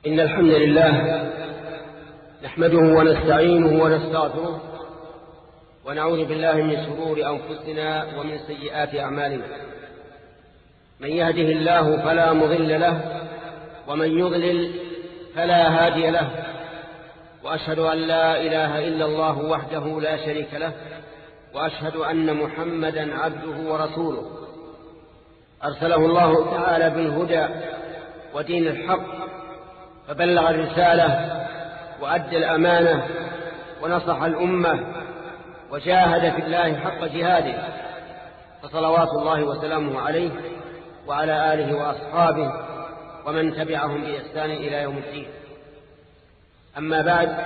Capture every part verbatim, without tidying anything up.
إن الحمد لله نحمده ونستعينه ونستغفره ونعوذ بالله من شرور أنفسنا ومن سيئات أعمالنا. من يهده الله فلا مضل له ومن يضلل فلا هادي له، وأشهد أن لا إله إلا الله وحده لا شريك له، وأشهد أن محمدا عبده ورسوله أرسله الله تعالى بالهدى ودين الحق، فبلغ الرسالة وأدى الأمانة ونصح الأمة وجاهد في الله حق جهاده، فصلوات الله وسلامه عليه وعلى آله وأصحابه ومن تبعهم بإحسان إلى يوم الدين. أما بعد،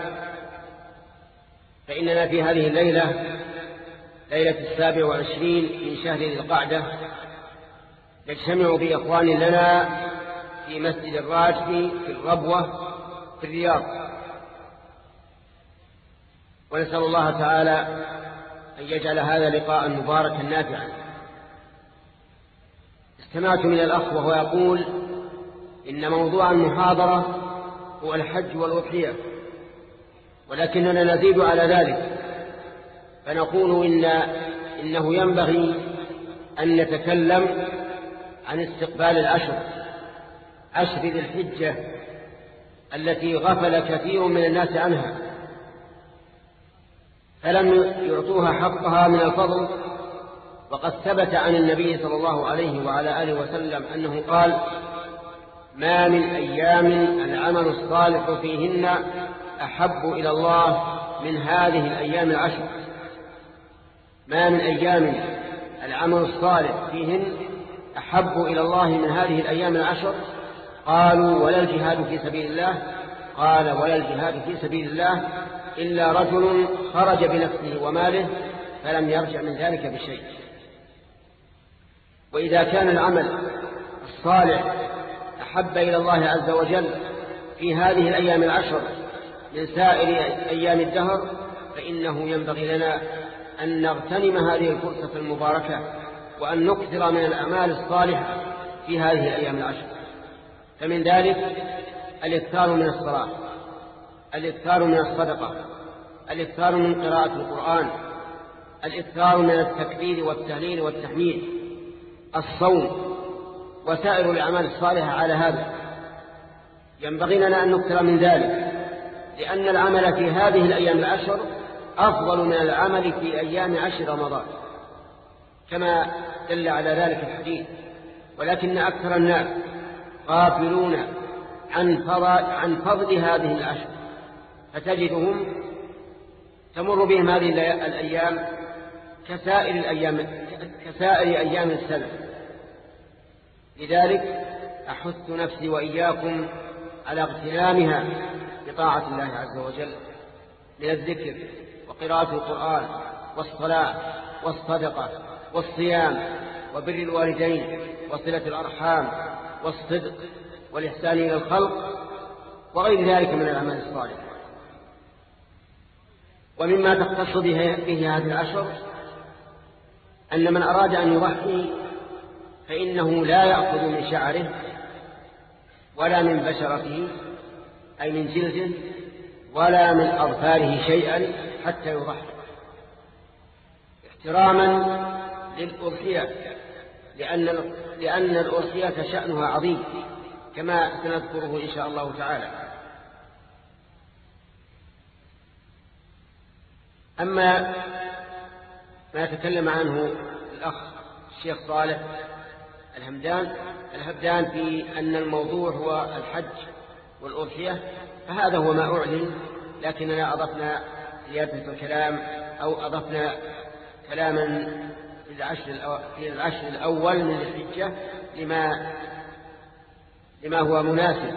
فإننا في هذه الليلة ليلة السابع والعشرين من شهر ذي القعدة نجتمع بإخوان لنا في مسجد الراجحي في الربوة في الرياض، ونسأل الله تعالى أن يجعل هذا لقاء مباركا نافعا. استمعت من الأخ وهو يقول إن موضوع المحاضرة هو الحج والأضحية، ولكننا نزيد على ذلك فنقول إن إنه ينبغي أن نتكلم عن استقبال العشر عشر ذي الحجة التي غفل كثير من الناس عنها فلم يعطوها حقها من الفضل. وقد ثبت عن النبي صلى الله عليه وعلى آله وسلم أنه قال: ما من أيام العمل الصالح فيهن أحب إلى الله من هذه الأيام العشر. ما من أيام العمل الصالح فيهن أحب إلى الله من هذه الأيام العشر. قالوا: ولا الجهاد في سبيل الله؟ قال: ولا الجهاد في سبيل الله إلا رجل خرج بنفسه وماله فلم يرجع من ذلك بشيء. وإذا كان العمل الصالح أحب إلى الله عز وجل في هذه الأيام العشر من سائر أيام الدهر، فإنه ينبغي لنا أن نغتنم هذه الفرصة المباركة وأن نكثر من الأعمال الصالحة في هذه الأيام العشر. فمن ذلك الإكثار من الصلاة، الإكثار من الصدقة، الإكثار من قراءة القرآن، الإكثار من التكبير والتهليل والتحميد، الصوم، وسائر الأعمال الصالحة. على هذا ينبغي لنا أن نكثر من ذلك، لأن العمل في هذه الأيام العشر أفضل من العمل في أيام عشر رمضان كما دل على ذلك الحديث. ولكن أكثر الناس غافلون عن فضل, عن فضل هذه العشر، فتجدهم تمر بهم هذه الأيام كسائر الأيام كسائر أيام السنة. لذلك أحث نفسي وإياكم على اغتنامها بطاعة الله عز وجل من الذكر وقراءة القرآن والصلاة والصدقة والصيام وبر الوالدين وصلة الأرحام والصدق والإحسان إلى الخلق وغير ذلك من الأعمال الصالحة. ومما تختص به, به هذه العشر أن من أراد أن يضحي فإنه لا يأخذ من شعره ولا من بشرته أي من جلده ولا من أظفاره شيئا حتى يضحي، احتراما للأضحية، لأن لأن الأضحية شأنها عظيم كما سنذكره إن شاء الله تعالى. أما ما تكلم عنه الأخ الشيخ صالح الهمدان الهبدان في أن الموضوع هو الحج والأضحية، فهذا هو ما أعلن، لكننا أضفنا زيادة الكلام أو أضفنا كلاما في العشر, في العشر الأول من الحجة لما, لما هو مناسب.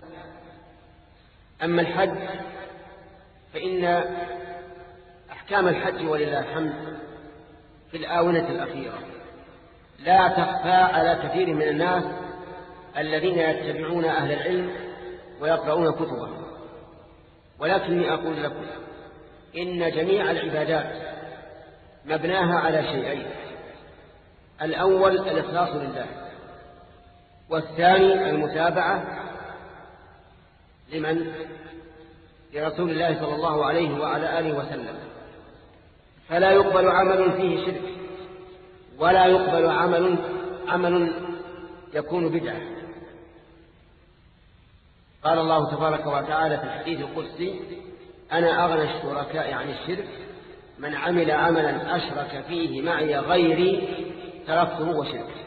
أما الحج فإن أحكام الحج ولله الحمد في الآونة الأخيرة لا تخفى على كثير من الناس الذين يتبعون أهل العلم ويقرؤون كتبهم. ولكني أقول لكم إن جميع العبادات مبناها على شيئين: الأول الإخلاص لله، والثاني المتابعة لمن؟ لرسول الله صلى الله عليه وعلى آله وسلم، فلا يقبل عمل فيه شرك ولا يقبل عمل عمل يكون بدعة. قال الله تبارك وتعالى في الحديث القدسي: أنا أغنى الشركاء عن الشرك، من عمل عملا أشرك فيه معي غيري تركته وشركه.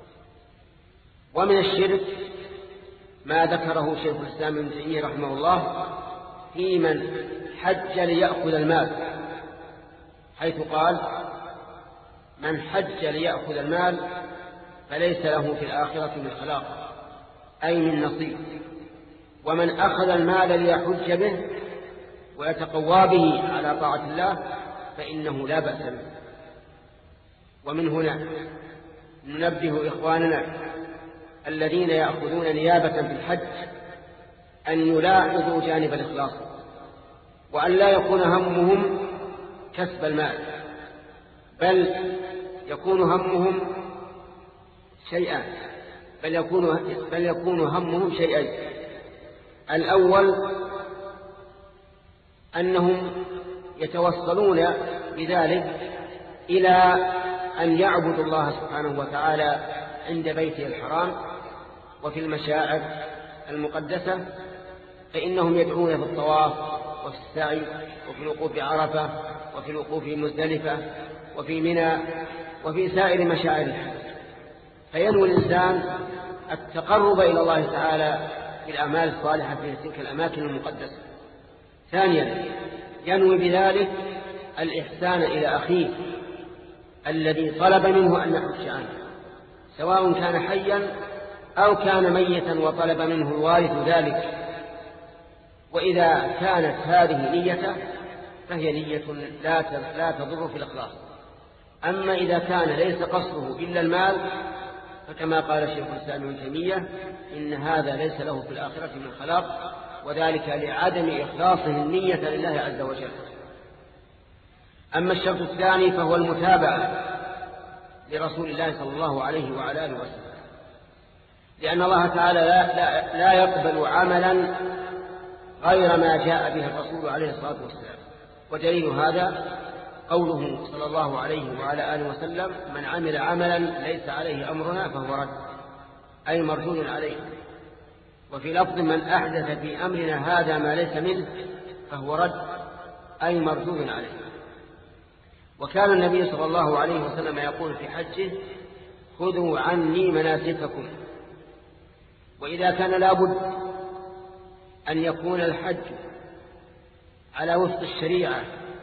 ومن الشرك ما ذكره شيخ الإسلام ابن تيمية رحمه الله في من حج ليأخذ المال، حيث قال: من حج ليأخذ المال فليس له في الآخرة من خلاق، أي من نصيب. ومن أخذ المال ليحج به ويتقوى به على طاعة الله فإنه لا بأس به. ومن هنا ننبه إخواننا الذين يأخذون نيابة في الحج أن يلاحظوا جانب الإخلاص، وأن لا يكون همهم كسب المال، بل يكون همهم شيئان بل يكون, بل يكون همهم شيئين. الأول أنهم يتوصلون بذلك إلى أن يعبدوا الله سبحانه وتعالى عند بيته الحرام وفي المشاعر المقدسة، فإنهم يدعون في الطواف وفي السعي وفي الوقوف بعرفة وفي الوقوف بمزدلفة وفي منى وفي سائر مشاعر الحج، فينوي الإنسان التقرب إلى الله تعالى بالأعمال الصالحة في تلك الأماكن المقدسة. ثانيا ينوي بذلك الإحسان إلى أخيه الذي طلب منه أن يحج عنه، سواء كان حيا أو كان ميتا وطلب منه الوارث ذلك. وإذا كانت هذه نيته فهي نية لا تضر في الإخلاص. أما إذا كان ليس قصده إلا المال فكما قال شيخ الإسلام ابن تيمية: إن هذا ليس له في الآخرة من خلاق، وذلك لعدم إخلاصه النية لله عز وجل. أما الشرط الثاني فهو المتابعة لرسول الله صلى الله عليه وعلى آله وسلم، لأن الله تعالى لا, لا, لا يقبل عملا غير ما جاء به الرسول عليه الصلاة والسلام. ودليل هذا قوله صلى الله عليه وعلى آله وسلم: من عمل عملا ليس عليه أمرنا فهو رد، أي مردود عليه. وفي لفظ: من أحدث في أمرنا هذا ما ليس منه فهو رد، أي مردود عليه. وكان النبي صلى الله عليه وسلم يقول في حجه: خذوا عني مناسككم. وإذا كان لابد أن يكون الحج على وفق الشريعة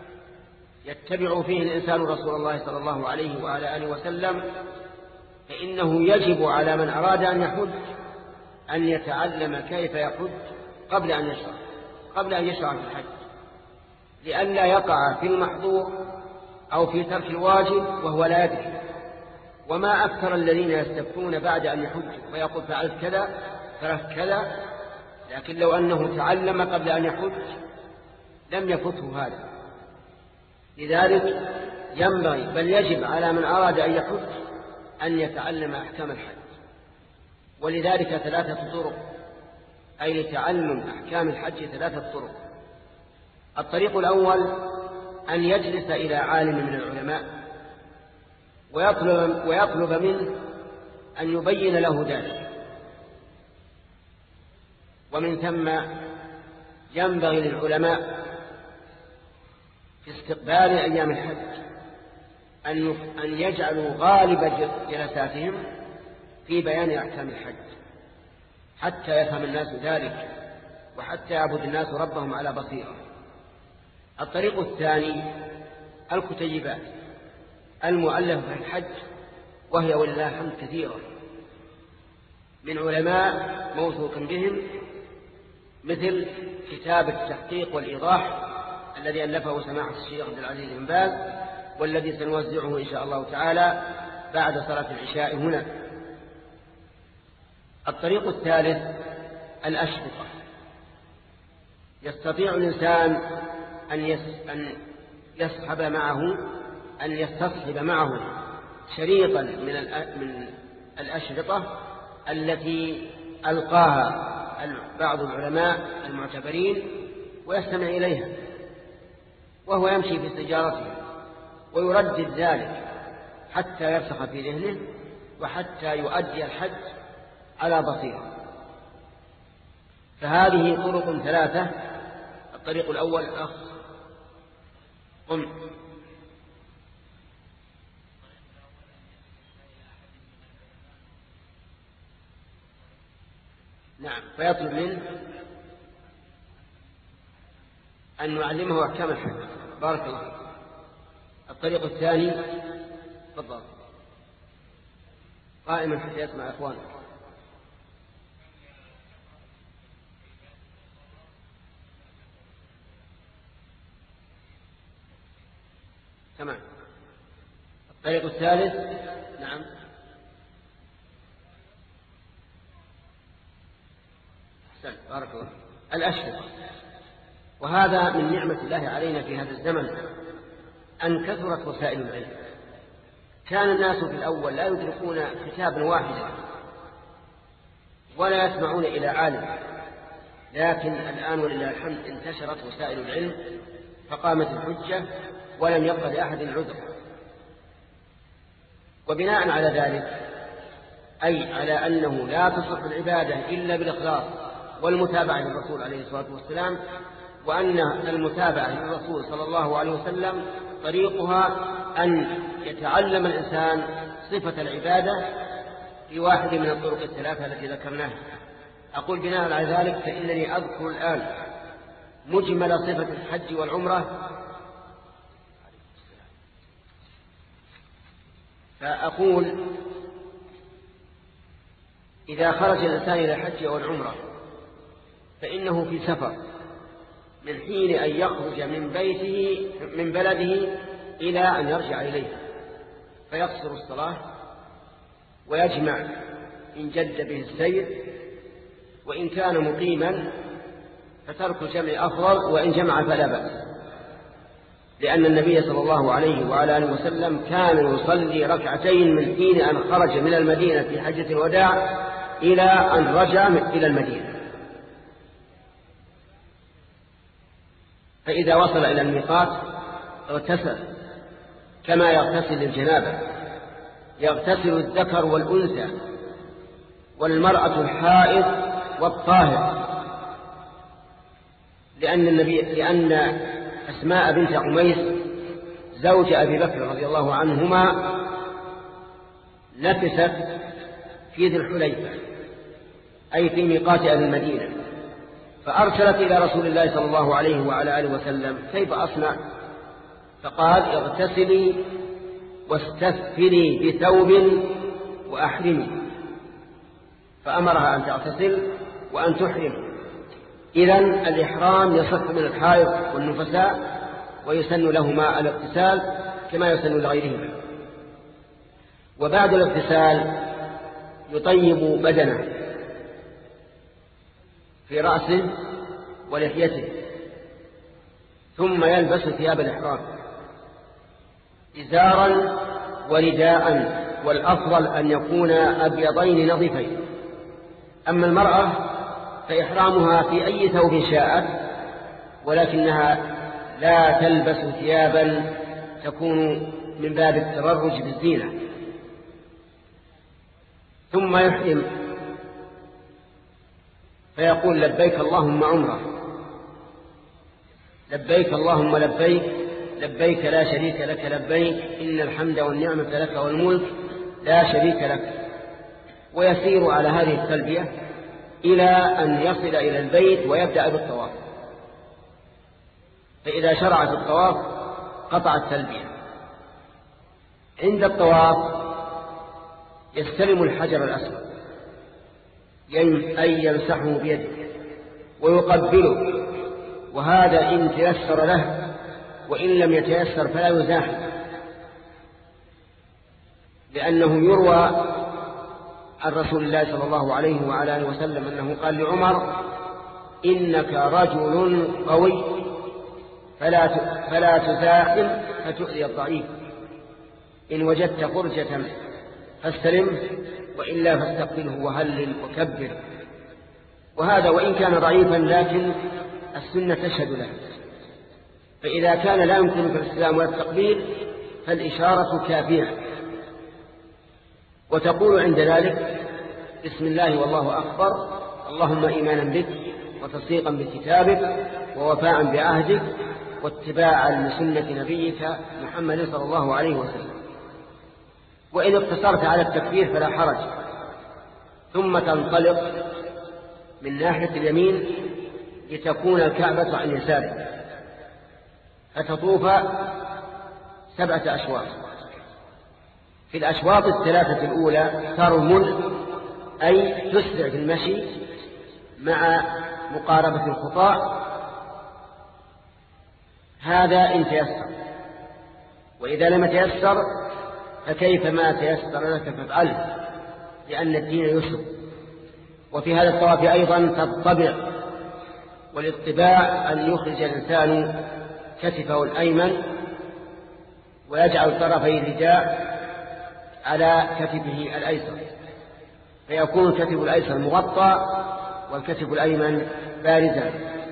يتبع فيه الإنسان رسول الله صلى الله عليه وعلى آله وسلم، فإنه يجب على من أراد أن يحج أن يتعلم كيف يحج قبل أن يشرع قبل أن يشرع في الحج، لئلا يقع في المحظور أو في ترك الواجب وهو لا يدري. وما أكثر الذين يستفتون بعد أن يحج ويقول: فعلت كذا ترك كذا، لكن لو أنه تعلم قبل أن يحج لم يفته هذا. لذلك ينبغي بل يجب على من أراد أن يحج أن يتعلم أحكام الحج. ولذلك ثلاثة طرق، أي لتعلم أحكام الحج ثلاثة طرق. الطريق الأول أن يجلس إلى عالم من العلماء ويطلب, ويطلب منه أن يبين له ذلك. ومن ثم ينبغي للعلماء في استقبال أيام الحج أن يجعلوا غالب جلساتهم في بيان أحكام الحج حتى يفهم الناس ذلك وحتى يعبد الناس ربهم على بصيرة. الطريق الثاني الكتيبات المؤلفة في الحج، وهي ولله الحمد كثيرة من علماء موثوق بهم، مثل كتاب التحقيق والإيضاح الذي ألفه سماحة الشيخ عبد العزيز بن باز، والذي سنوزعه إن شاء الله تعالى بعد صلاة العشاء هنا. الطريق الثالث الأشرطة. يستطيع الإنسان أن يصحب معه أن يستصحب معه شريطا من من الأشرطة التي ألقاها بعض العلماء المعتبرين ويستمع إليها وهو يمشي في سيارته ويردد ذلك حتى يرسخ في ذهنه وحتى يؤدي الحج على بصيرة. فهذه طرق ثلاثة. الطريق الأول الأخ قم نعم فيطلب منه أن نعلمه أحكام الحج. بارك الله فيك. الطريق الثاني تفضل قائما حتى يسمع إخوانك. تمام. الطريق الثالث نعم أحسن بارك الله. الأشهر، وهذا من نعمة الله علينا في هذا الزمن أن كثرت وسائل العلم. كان الناس في الأول لا يدركون كتابا واحدا ولا يسمعون إلى عالم، لكن الآن ولله الحمد انتشرت وسائل العلم فقامت الحجة ولم يبق لأحد العذر. وبناء على ذلك أي على أنه لا تصح العبادة إلا بالإخلاص والمتابعة للرسول عليه الصلاة والسلام، وأن المتابعة للرسول صلى الله عليه وسلم طريقها أن يتعلم الإنسان صفة العبادة في واحد من الطرق الثلاثة التي ذكرناها. أقول بناء على ذلك فإنني أذكر الآن مجمل صفة الحج والعمرة. فأقول إذا خرج الإنسان إلى الحج والعمرة فإنه في سفر من حين أن يخرج من بيته من بلده إلى أن يرجع إليه، فيقصر الصلاة ويجمع إن جد به السير، وإن كان مقيما فترك الجمع أفضل، وإن جمع فلا بأس، لأن النبي صلى الله عليه وعلى آله وسلم كان يصلي ركعتين من حين أن خرج من المدينة في حجة الوداع إلى أن رجع إلى المدينة. فإذا وصل إلى الميقات اغتسل كما يغتسل للجنابة، يغتسل الذكر والأنثى والمرأة الحائض والطاهر، لأن النبي لأن أسماء بنت عميس زوج أبي بكر رضي الله عنهما نفست في ذي الحليفة أي في ميقات أهل المدينة، فأرسلت إلى رسول الله صلى الله عليه وعلى آله وسلم كيف أصنع؟ فقال اغتسلي واستثفري بثوب وأحرمي، فأمرها أن تغتسل وأن تحرم. إذن الإحرام يصح من الحائض والنفساء، ويسن لهما الاغتسال كما يسن لغيرهما. وبعد الاغتسال يطيب بدنه في رأسه ولحيته، ثم يلبس ثياب الإحرام إزارا ورداء، والأفضل أن يكون أبيضين نظيفين. أما المرأة فإحرامها في أي ثوب شاءت، ولكنها لا تلبس ثيابا تكون من باب التبرج بالزينة. ثم يحرم فيقول لبيك اللهم عمرة، لبيك اللهم لبيك، لبيك لا شريك لك لبيك، إن الحمد والنعمة لك والملك لا شريك لك. ويسير على هذه التلبية إلى أن يصل إلى البيت ويبدأ بالطواف. فإذا شرع في الطواف قطع التلبية. عند الطواف يستلم الحجر الأسود أي يمسحه بيده ويقبله، وهذا إن تيسر له، وإن لم يتيسر فلا يزاحم، لأنه يروى عن رسول الله صلى الله عليه وعلى آله وسلم أنه قال لعمر إنك رجل قوي فلا فلا تزاحم فتؤذي الضعيف، إن وجدت فرجة فاستلمه، وإلا فاستقبله وهلل وكبر. وهذا وإن كان ضعيفا لكن السنة تشهد له. فإذا كان لا يمكنك الاستلام ولا التقبيل فالإشارة كافية، وتقول عند ذلك بسم الله والله أكبر، اللهم إيمانا بك وتصديقا بكتابك ووفاء بعهدك واتباعا لسنة نبيك محمد صلى الله عليه وسلم. وإن اقتصرت على التكبير فلا حرج، ثم تنطلق من ناحية اليمين لتكون الكعبة عن يسارك، فتطوف سبعة أشواط. في الأشواط الثلاثة الأولى ترمل، أي تسرع في المشي مع مقاربة الخطى، هذا إن تيسر. وإذا لم يتيسر فكيف ما تيسر لك فافعله، لأن الدين يسر. وفي هذا الطواف أيضا تطبع، والاطباع أن يخرج الإنسان كتفه الأيمن ويجعل طرفي الرداء على كتفه الأيسر، فيكون الكتف الأيسر مغطى والكتف الأيمن بارزا.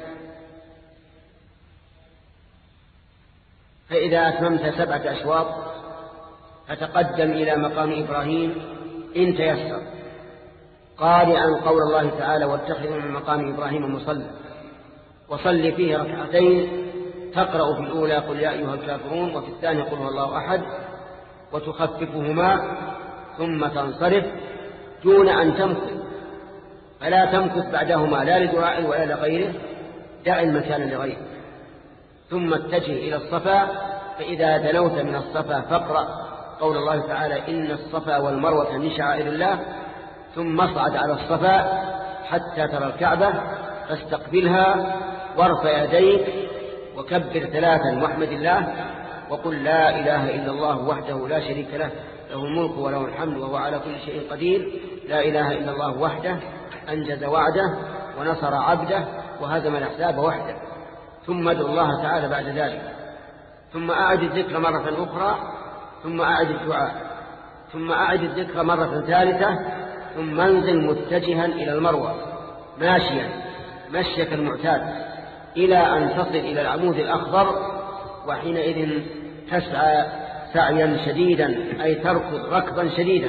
فإذا أتممت سبعة أشواط فتقدم إلى مقام إبراهيم إن تيسر، قارئا قول الله تعالى واتخذوا من مقام إبراهيم مصلى، وصل فيه ركعتين تقرأ في الأولى قل يا أيها الكافرون، وفي الثانية قل هو الله أحد، وتخففهما ثم تنصرف دون أن تمكث، فلا تمكث بعدهما لا لدعاء ولا لغيره، دع المكان لغيره. ثم اتجه إلى الصفا، فإذا دنوت من الصفا فاقرأ قول الله تعالى إن الصفا والمروة من شعائر الله، ثم اصعد على الصفا حتى ترى الكعبة فاستقبلها وارفع يديك وكبر ثلاثا واحمد الله وقل لا إله إلا الله وحده لا شريك له له الملك وله الحمد وهو على كل شيء قدير، لا إله إلا الله وحده أنجز وعده ونصر عبده وهزم الأحزاب وحده. ثم ادعو الله تعالى بعد ذلك، ثم أعد الذكر مرة أخرى، ثم أعد الدعاء، ثم أعد الذكر مرة ثالثة، ثم انزل متجها إلى المروة ماشيا مشيك المعتاد إلى أن تصل إلى العمود الأخضر، وحينئذ تسعى سعيا شديدا أي تركض ركضا شديدا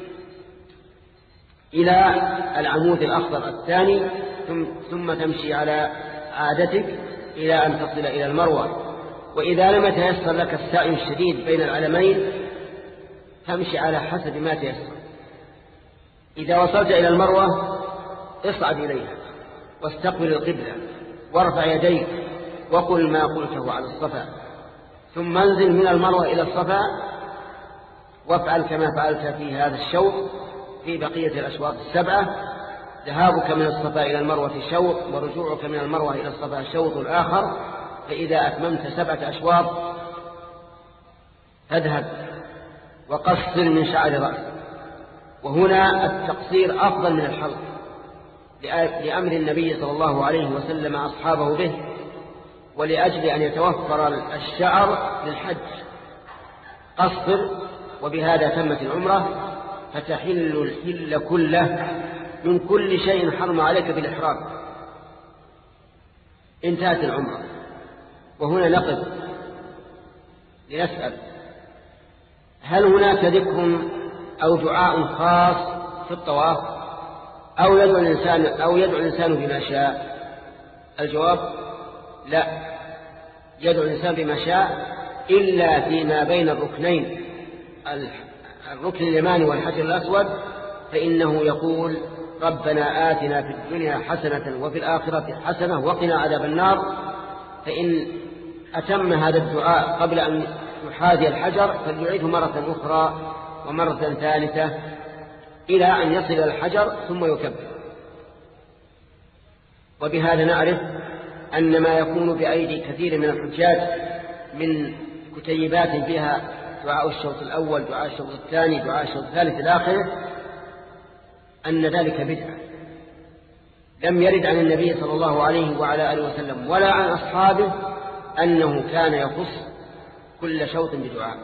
إلى العمود الأخضر الثاني، ثم تمشي على عادتك إلى أن تصل إلى المروة. وإذا لم يتيسر لك السعي الشديد بين العلمين تمشي على حسب ما تيسر. إذا وصلت إلى المروة اصعد إليها واستقبل القبلة وارفع يديك وقل ما قلته على الصفا، ثم انزل من المروة إلى الصفا وافعل كما فعلت في هذا الشوط في بقية الأشواط السبعة. ذهابك من الصفا إلى المروة شوط، ورجوعك من المروة إلى الصفا شوط الآخر. فإذا أتممت سبعة أشواط فاذهب وقصر من شعر رأسك، وهنا التقصير أفضل من الحلق لأمر النبي صلى الله عليه وسلم أصحابه به، ولأجل أن يتوفر الشعر للحج قصر، وبهذا تمت العمرة فتحل الحل كله من كل شيء حرم عليك بالإحرام. انتهت العمرة. وهنا نقف لنسأل هل هناك ذكر أو دعاء خاص في الطواف أو يدعو الإنسان أو يدعو الإنسان بما شاء؟ الجواب لا، يدعو الإنسان بما شاء إلا فيما بين الركنين الركن اليماني والحجر الأسود، فإنه يقول ربنا آتنا في الدنيا حسنة وفي الآخرة حسنة وقنا عذاب النار. فإن أتم هذا الدعاء قبل أن يحاذي الحجر فليعيده مرة أخرى ومرة ثالثة إلى أن يصل إلى الحجر ثم يكبر. وبهذا نعرف أن ما يكون بأيدي كثير من الحجاج من كتيبات فيها دعاء الشوط الأول، دعاء الشوط الثاني، دعاء الشوط الثالث إلى آخره، أن ذلك بدعة لم يرد عن النبي صلى الله عليه وعلى آله وسلم ولا عن أصحابه أنه كان يخص كل شوط بدعاء.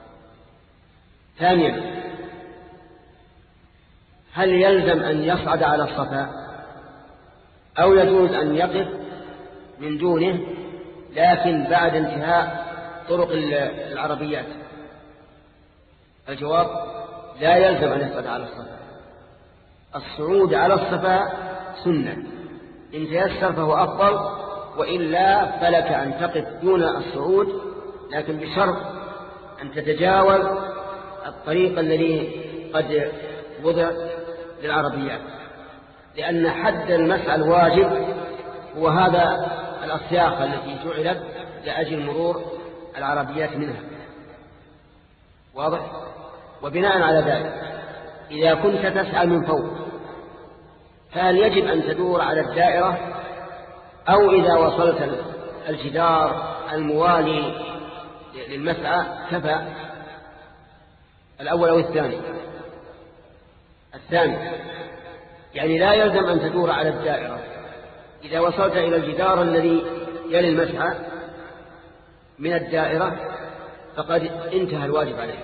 ثانيا، هل يلزم أن يصعد على الصفا أو يجوز أن يقف من دونه لكن بعد انتهاء طرق العربيات؟ الجواب: لا يلزم أن يصعد على الصفا. الصعود على الصفا سنة، إن تيسر فهو أفضل، وإلا فلك أن تقف دون الصعود، لكن بشرط أن تتجاوز الطريق الذي قد وضع للعربيات، لأن حد المسعى الواجب هو هذا الأصياخ التي جعلت لأجل مرور العربيات منها. واضح؟ وبناء على ذلك إذا كنت تسعى من فوق فهل يجب أن تدور على الدائرة، أو إذا وصلت الجدار الموالي للمسعى كفى؟ الأول أو الثاني؟ الثاني، يعني لا يلزم أن تدور على الدائرة. إذا وصلت إلى الجدار الذي يلي المسعى من الدائرة فقد انتهى الواجب عليك.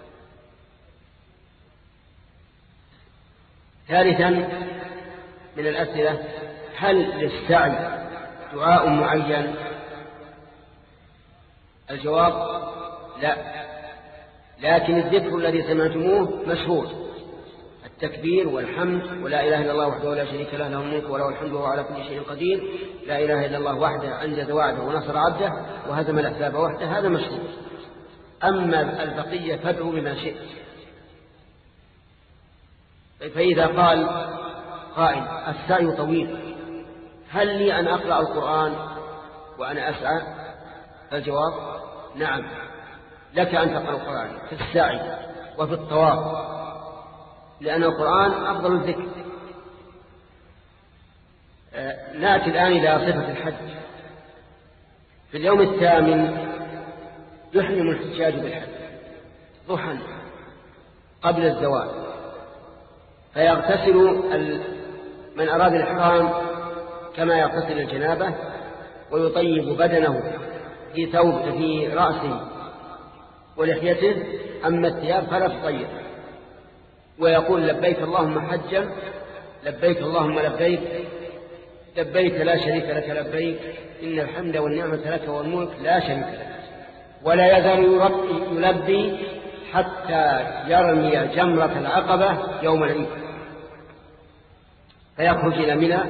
ثالثا من الأسئلة: هل للسعي دعاء معين؟ الجواب: لا، لكن الذكر الذي سمعتموه مشهور: التكبير والحمد، ولا إله إلا الله وحده لا شريك له، له الملك وله الحمد وهو على كل شيء قدير، لا إله إلا الله وحده أنجز وعده ونصر عبده وهزم الأحزاب وحده، هذا مشهور. أما البقية فادعوا بما شئت. فإذا قال قائل: السعي طويل، هل لي أن أقرأ القرآن وأنا أسعى؟ الجواب: نعم، لك أن تقرأ القرآن في السعي وفي الطواف، لأن القرآن أفضل الذكر. نأتي الآن إلى صفة الحج. في اليوم الثامن يحرم الحجاج بالحج ضحى قبل الزوال، فيغتسل من أراد الإحرام كما يغتسل الجنابة، ويطيب بدنه في ثوب في رأسه ولحيته، أما الثياب فلا تطيب، ويقول: لبيك اللهم حجا، لبيك اللهم لبيك، لبيك لا شريك لك لبيك، إن الحمد والنعمة لك والملك لا شريك لك. ولا يزال يلبي حتى يرمي جمرة العقبة يوم العيد، فيخرج إلى منى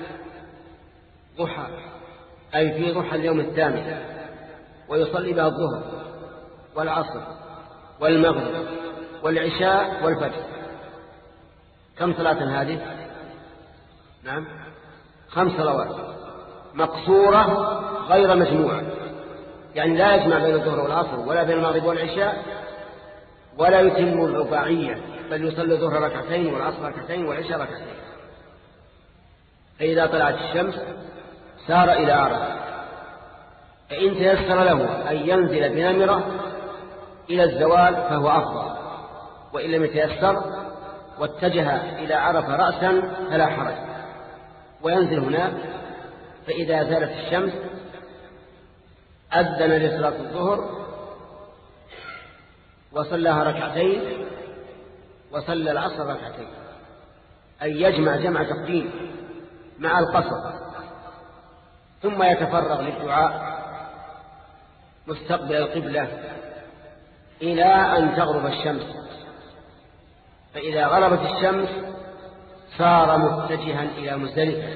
ضحى، أي في ضحى اليوم الثامن، ويصلي بها الظهر والعصر والمغرب والعشاء والفجر. كم صلاة هذه؟ نعم، خمس صلوات مقصورة غير مجموعة، يعني لا يجمع بين الظهر والعصر ولا بين المغرب والعشاء، ولا يتم الرباعية، بل يصلي الظهر ركعتين والعصر ركعتين والعشاء ركعتين. فإذا طلعت الشمس سار إلى عرفة، فإن تيسر له أن ينزل بنمرة إلى الزوال فهو أفضل، وإن لم يتيسر واتجه إلى عرفة رأسا فلا حرج، وينزل هناك. فإذا زالت الشمس أذن لصلاة الظهر وصلىها ركعتين، وصلى العصر ركعتين، أي يجمع جمع تقديم مع القصر، ثم يتفرغ للدعاء مستقبل القبلة إلى أن تغرب الشمس. فإذا غربت الشمس صار متجها إلى مزدلفة،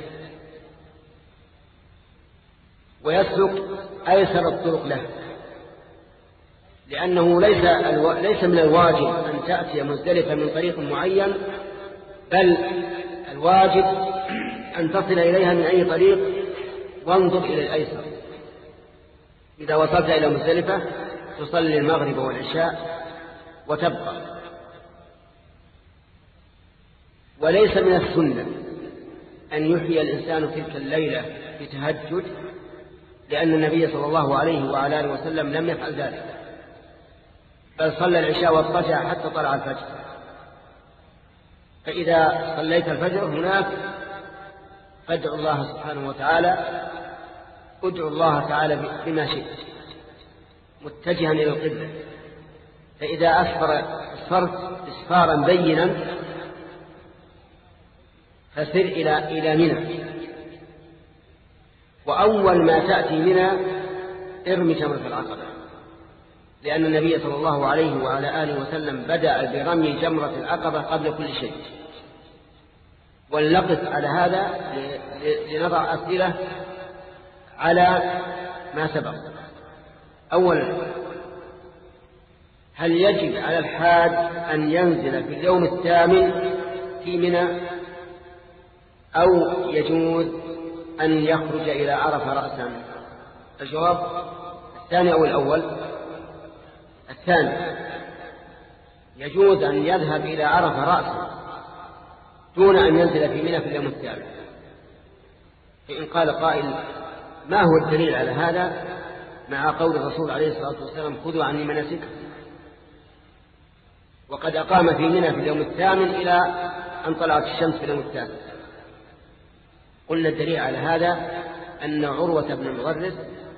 ويسلك أيسر الطرق له، لأنه ليس الو... ليس من الواجب أن تأتي مزدلفة من طريق معين، بل الواجب أن تصل إليها من أي طريق، وانظر إلى الأيسر. إذا وصلت إلى مزدلفة تصلي المغرب والعشاء وتبقى. وليس من السنة أن يحيي الإنسان تلك الليلة بتهجد، لأن النبي صلى الله عليه وعلى آله وسلم لم يفعل ذلك، بل صلى العشاء واضطجع حتى طلع الفجر. فإذا صليت الفجر هناك فادعوا الله سبحانه وتعالى، ادعوا الله تعالى بما شئت متجها إلى القبلة. فإذا أسفر الصرف إسفارا بينا فسر إلى إلى منى وأول ما تأتي منى ارمي جمرة العقبة، لأن النبي صلى الله عليه وعلى آله وسلم بدأ برمي جمرة العقبة قبل كل شيء. ولنقف على هذا لنضع أسئلة على ما سبق. أولا، هل يجب على الحاج أن ينزل في اليوم الثامن في منى، أو يجوز أن يخرج إلى عرفة رأسا؟ الجواب الثاني أو الأول؟ الثاني، يجوز أن يذهب إلى عرفة رأسا دون أن ينزل في منى في اليوم الثامن. فإن قال قائل ما هو الدليل على هذا مع قول الرسول عليه الصلاة والسلام خذوا عني مناسككم، وقد أقام في منى في اليوم الثامن إلى أن طلعت الشمس في اليوم الثامن؟ قلنا الدليل على هذا أن عروة بن المغرس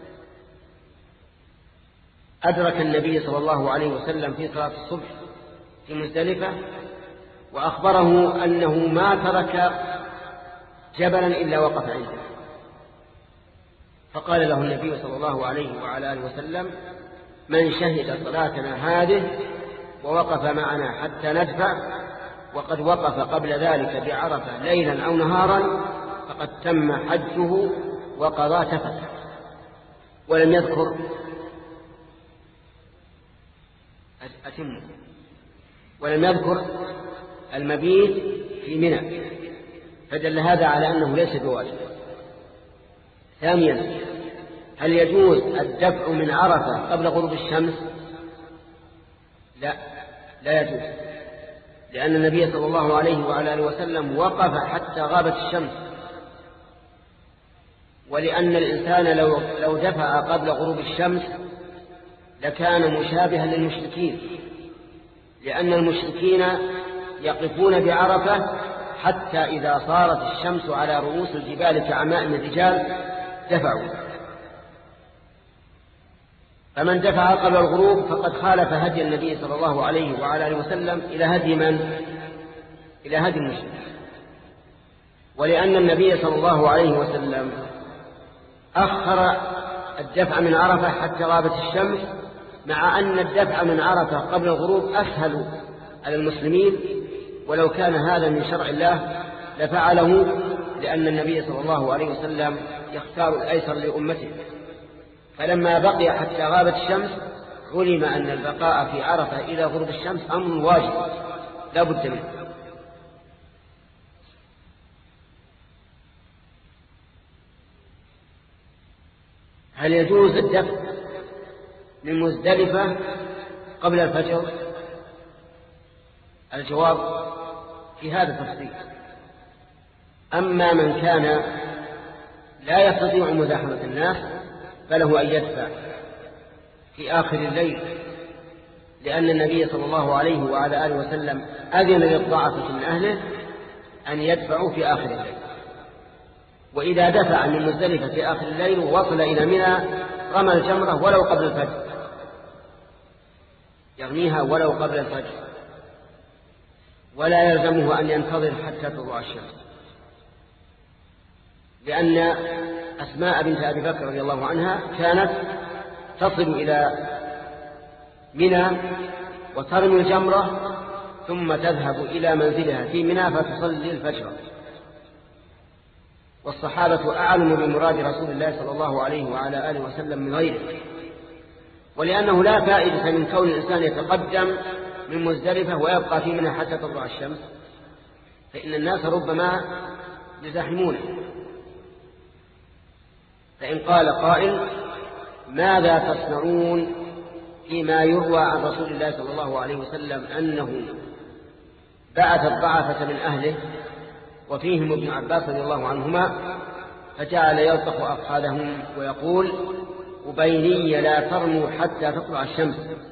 أدرك النبي صلى الله عليه وسلم في صلاة الصبح في مزدلفة، وأخبره أنه ما ترك جبلا إلا وقف عنده، فقال له النبي صلى الله عليه وعلى آله وسلم من شهد صلاتنا هذه ووقف معنا حتى ندفع وقد وقف قبل ذلك بعرفة ليلا أو نهارا فقد تم حجه وقضى تفته. ولم يذكر أتم ولم يذكر المبيت في منى، فدل هذا على أنه ليس بواجب. ثانيا، هل يجوز الدفع من عرفة قبل غروب الشمس؟ لا، لا يجوز، لأن النبي صلى الله عليه وعلى آله وسلم وقف حتى غابت الشمس، ولأن الإنسان لو, لو دفع قبل غروب الشمس لكان مشابها للمشركين، لأن المشركين يقفون بعرفة حتى إذا صارت الشمس على رؤوس الجبال كعمائم الرجال دفعوا، فمن دفع قبل الغروب فقد خالف هدي النبي صلى الله عليه وعلى آله وسلم إلى هدي من؟ إلى هدي المشرك. ولأن النبي صلى الله عليه وسلم أخر الدفع من عرفة حتى غابت الشمس، مع أن الدفع من عرفة قبل الغروب أسهل على المسلمين، ولو كان هذا من شرع الله لفعله، لأن النبي صلى الله عليه وسلم يختار الأيسر لأمته. فلما بقي حتى غابت الشمس علم أن البقاء في عرفة إلى غروب الشمس أمر واجب لا بد منه. هل يجوز الدفع من مزدلفة قبل الفجر؟ الجواب في هذا التفصيل. أما من كان لا يستطيع مزاحمة الناس فله أن يدفع في آخر الليل، لأن النبي صلى الله عليه وعلى آله وسلم أذن للضعفة من أهله أن يدفعوا في آخر الليل. وإذا دفع من مزدلفة في آخر الليل ووصل إلى منى رمى الجمرة ولو قبل الفجر، يرميها ولو قبل الفجر، ولا يلزمه أن ينتظر حتى تطلع الشمس، لأن أسماء بنت أبي بكر رضي الله عنها كانت تصل إلى منى وترمي الجمرة ثم تذهب إلى منزلها في منى فتصلي الفجر. والصحابة أعلم بمراد رسول الله صلى الله عليه وعلى آله وسلم من غيره، ولأنه لا فائدة من كون الإنسان يتقدم من مزدلفة ويبقى في منى حتى تطلع الشمس، فإن الناس ربما يزاحمونه. فإن قال قائل ماذا تصنعون فيما يروى عن رسول الله صلى الله عليه وسلم أنه بعث الضعفة من أهله وفيهم ابن عباس رضي الله عنهما فجعل يلطخ أفخاذهم ويقول أبيني لا ترموا حتى تطلع الشمس؟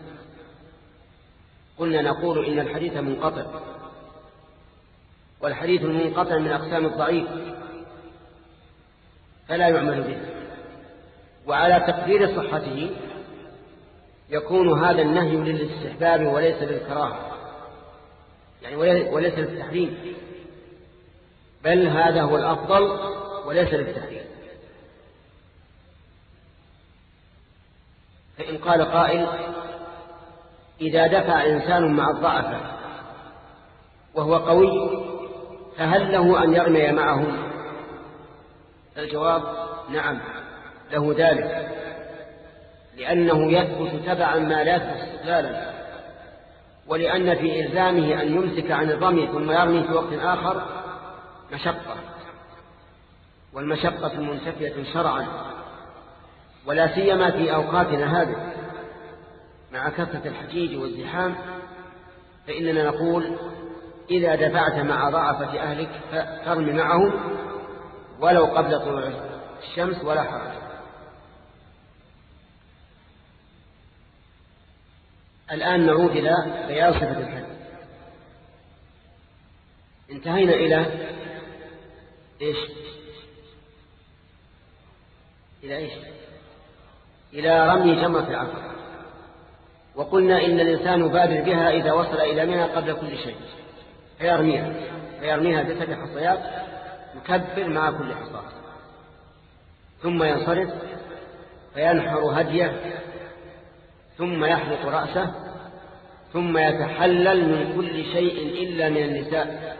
قلنا نقول إن الحديث منقطع، والحديث المنقطع من أقسام الضعيف فلا يعمل به، وعلى تقدير صحته يكون هذا النهي للاستحباب وليس للكراهة، يعني وليس للتحريم، بل هذا هو الأفضل وليس للتحريم. فإن قال قائل إذا دفع إنسان مع الضعف وهو قوي فهل له أن يرمي معه؟ الجواب نعم له ذلك، لأنه يثبت تبعا ما لا يثبت استقلالا، ولأن في إلزامه أن يمسك عن الرمي ثم يرمي في وقت آخر مشقة، والمشقة منتفية شرعا، ولا سيما في أوقاتنا هذه مع كثرة الحجيج والزحام، فإننا نقول إذا دفعت مع ضعفة أهلك فارمي معه ولو قبل طلوع الشمس ولا حرج. الآن نعود إلى بيان صفة الحج. انتهينا إلى إيش؟ إلى إيش؟ إلى رمي جمرة العقبة، وقلنا إن الإنسان بادر بها إذا وصل إلى منى قبل كل شيء فيرميها فيرميها بسبع حصيات يكبر مع كل حصاة، ثم ينصرف فينحر هديه، ثم يحلق رأسه، ثم يتحلل من كل شيء إلا من النساء،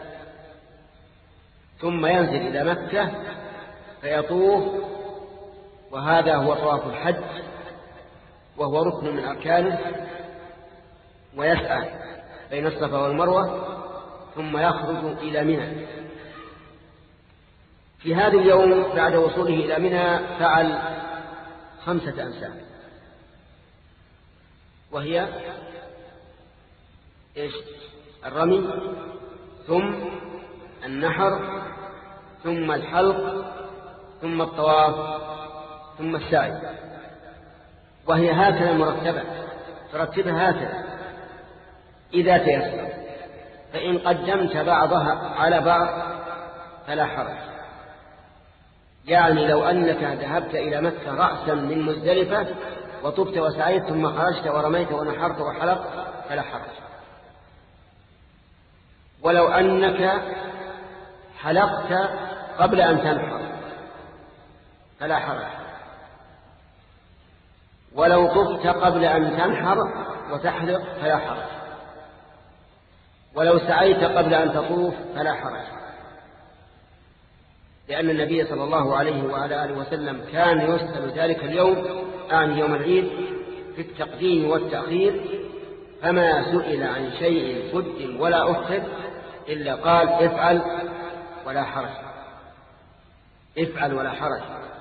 ثم ينزل إلى مكة فيطوف، وهذا هو طواف الحج وهو ركن من أركانه، ويسعى بين الصفا والمروة، ثم يخرج إلى منى. في هذا اليوم بعد وصوله إلى منى فعل خمسة أمثال، وهي إيش؟ الرمي، ثم النحر، ثم الحلق، ثم الطواف، ثم السعي، وهي هكذا مرتبة، ترتبها هكذا إذا تيسر. فإن قدمت بعضها على بعض فلا حرج، يعني لو أنك ذهبت إلى مكة رأسا من مزدلفة وطبت وسعيت ثم خرجت ورميت ونحرت وحلقت فلا حرج، ولو أنك حلقت قبل أن تنحر فلا حرج، ولو طفت قبل أن تنحر وتحلق فلا حرج، ولو سعيت قبل أن تطوف فلا حرج، لأن النبي صلى الله عليه وعلى آله وسلم كان يسأل ذلك اليوم عن يوم العيد في التقديم والتأخير، فما سئل عن شيء قدم ولا أخر إلا قال افعل ولا حرج، افعل ولا حرج.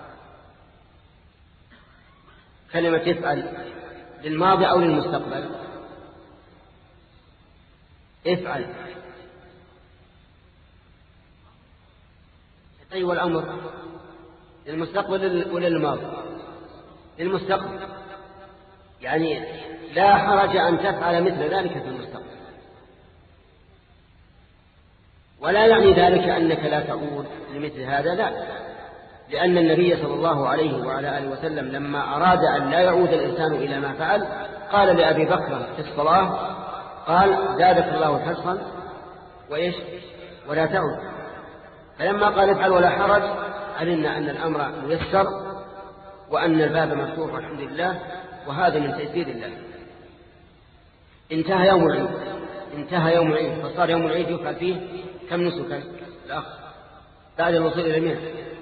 كلمة افعل للماضي أو للمستقبل؟ افعل. أيوة الأمر للمستقبل ولا للماضي؟ للمستقبل، يعني لا حرج أن تفعل مثل ذلك في المستقبل، ولا يعني ذلك أنك لا تعود لمثل هذا، لا، لأن النبي صلى الله عليه وعلى آله وسلم لما أراد أن لا يعود الإنسان إلى ما فعل قال لأبي بكر في الصلاة، قال زادك الله حرصا وإيش ولا تعود. فلما قال افعل ولا حرج علمنا أن الأمر ميسر وأن الباب مفتوح الحمد لله، وهذا من تيسير الله. انتهى يوم العيد، انتهى يوم العيد، فصار يوم العيد يفعل فيه كم نسكا الأخ بعد الوصول إلى منى؟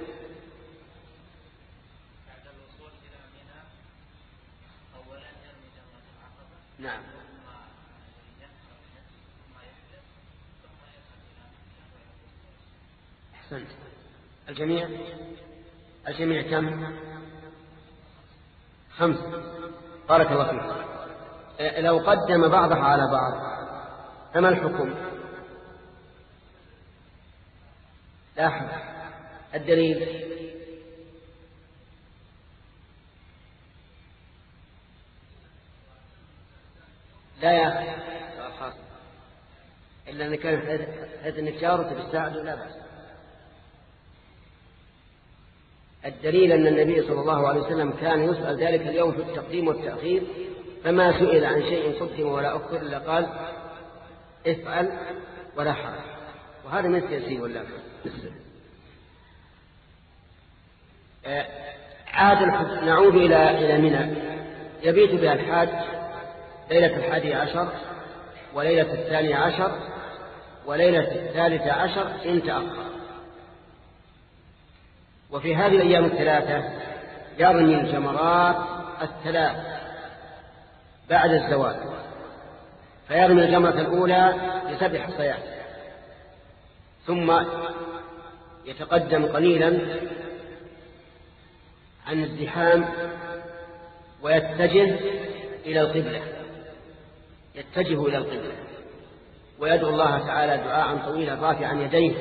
بعد الوصول إلى منى أولا يرمي جمرة العقبة، نعم، ثم ينحر ثم يحلق ثم يذهب إلى مكة. أحسنت. الجميع الجميع كم؟ خمسة. بارك الله فيك. لو قدم بعضها على بعض فما الحكم؟ لاحظ الدليل. لا يا أخي خاص إلا أن كان حيث أنك جارته بالساعد لا بأس. الدليل أن النبي صلى الله عليه وسلم كان يسأل ذلك اليوم في التقديم والتأخير، فما سئل عن شيء قدم ولا أخر إلا قال افعل ولا حرج، وهذا من التيسير ولا لا. عاد نعود إلى إلى منى. يبيت بها الحاج ليلة الحادي عشر وليلة الثاني عشر وليلة الثالث عشر إن تأخر. وفي هذه الأيام الثلاثة يرمي الجمرات الثلاث بعد الزوال، فيرمي الجمرة الأولى بسبع حصيات، ثم يتقدم قليلا عن الزحام ويتجه إلى القبلة يتجه إلى القبلة ويدعو الله تعالى دعاء طويلا رافعا يديه،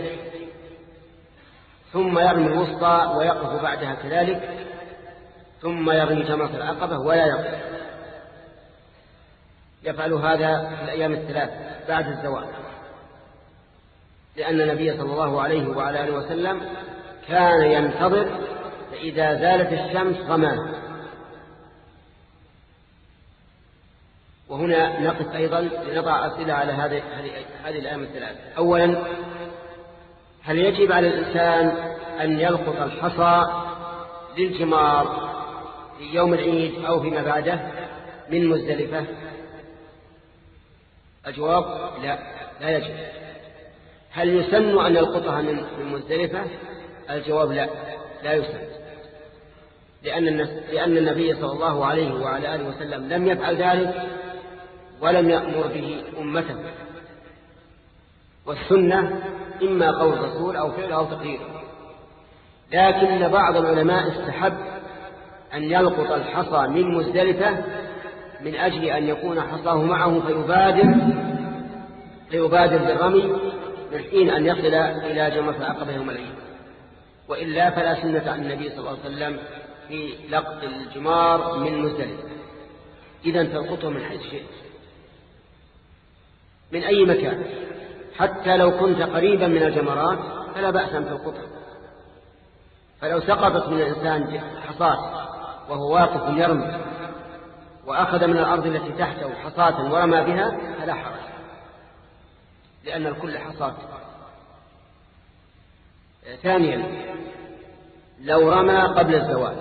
ثم يرمي الوسطى ويقف بعدها كذلك، ثم يرمي جمرة العقبة ولا يقف. يفعل هذا في الأيام الثلاث بعد الزوال، لأن النبي صلى الله عليه وعلى آله وسلم كان ينتظر فإذا زالت الشمس رماه. وهنا نقف أيضا لنضع أسئلة على هذه هذه الأيام الثلاث. أولا، هل يجب على الإنسان أن يلقط الحصى للجمار في يوم العيد أو فيما بعده من مزدلفة؟ الجواب لا، لا يجب. هل يسن أن يلقطها من مزدلفة؟ الجواب لا، لا يسن، لأن لأن النبي صلى الله عليه وعلى آله وسلم لم يفعل ذلك ولم يأمر به أمته. والسنة إما قول الرسول أو فعله أو تقريره، لكن بعض العلماء استحب أن يلقط الحصى من مزدلفة من أجل أن يكون حصاه معه فيبادر فيبادر بالرمي من حين أن يصل إلى جمرة العقبة يوم العيد، وإلا فلا سنة عن النبي صلى الله عليه وسلم في لقط الجمار من مزدلفة. إذن تلقطه من حيث شئت من أي مكان، حتى لو كنت قريبا من الجمرات فلا بأس أن تلقطه. فلو سقطت من الإنسان حصاة وهو واقف يرمي وأخذ من الأرض التي تحته حصاة ورمى بها فلا حرج، لأن الكل حصاة. ثانيا، لو رمى قبل الزوال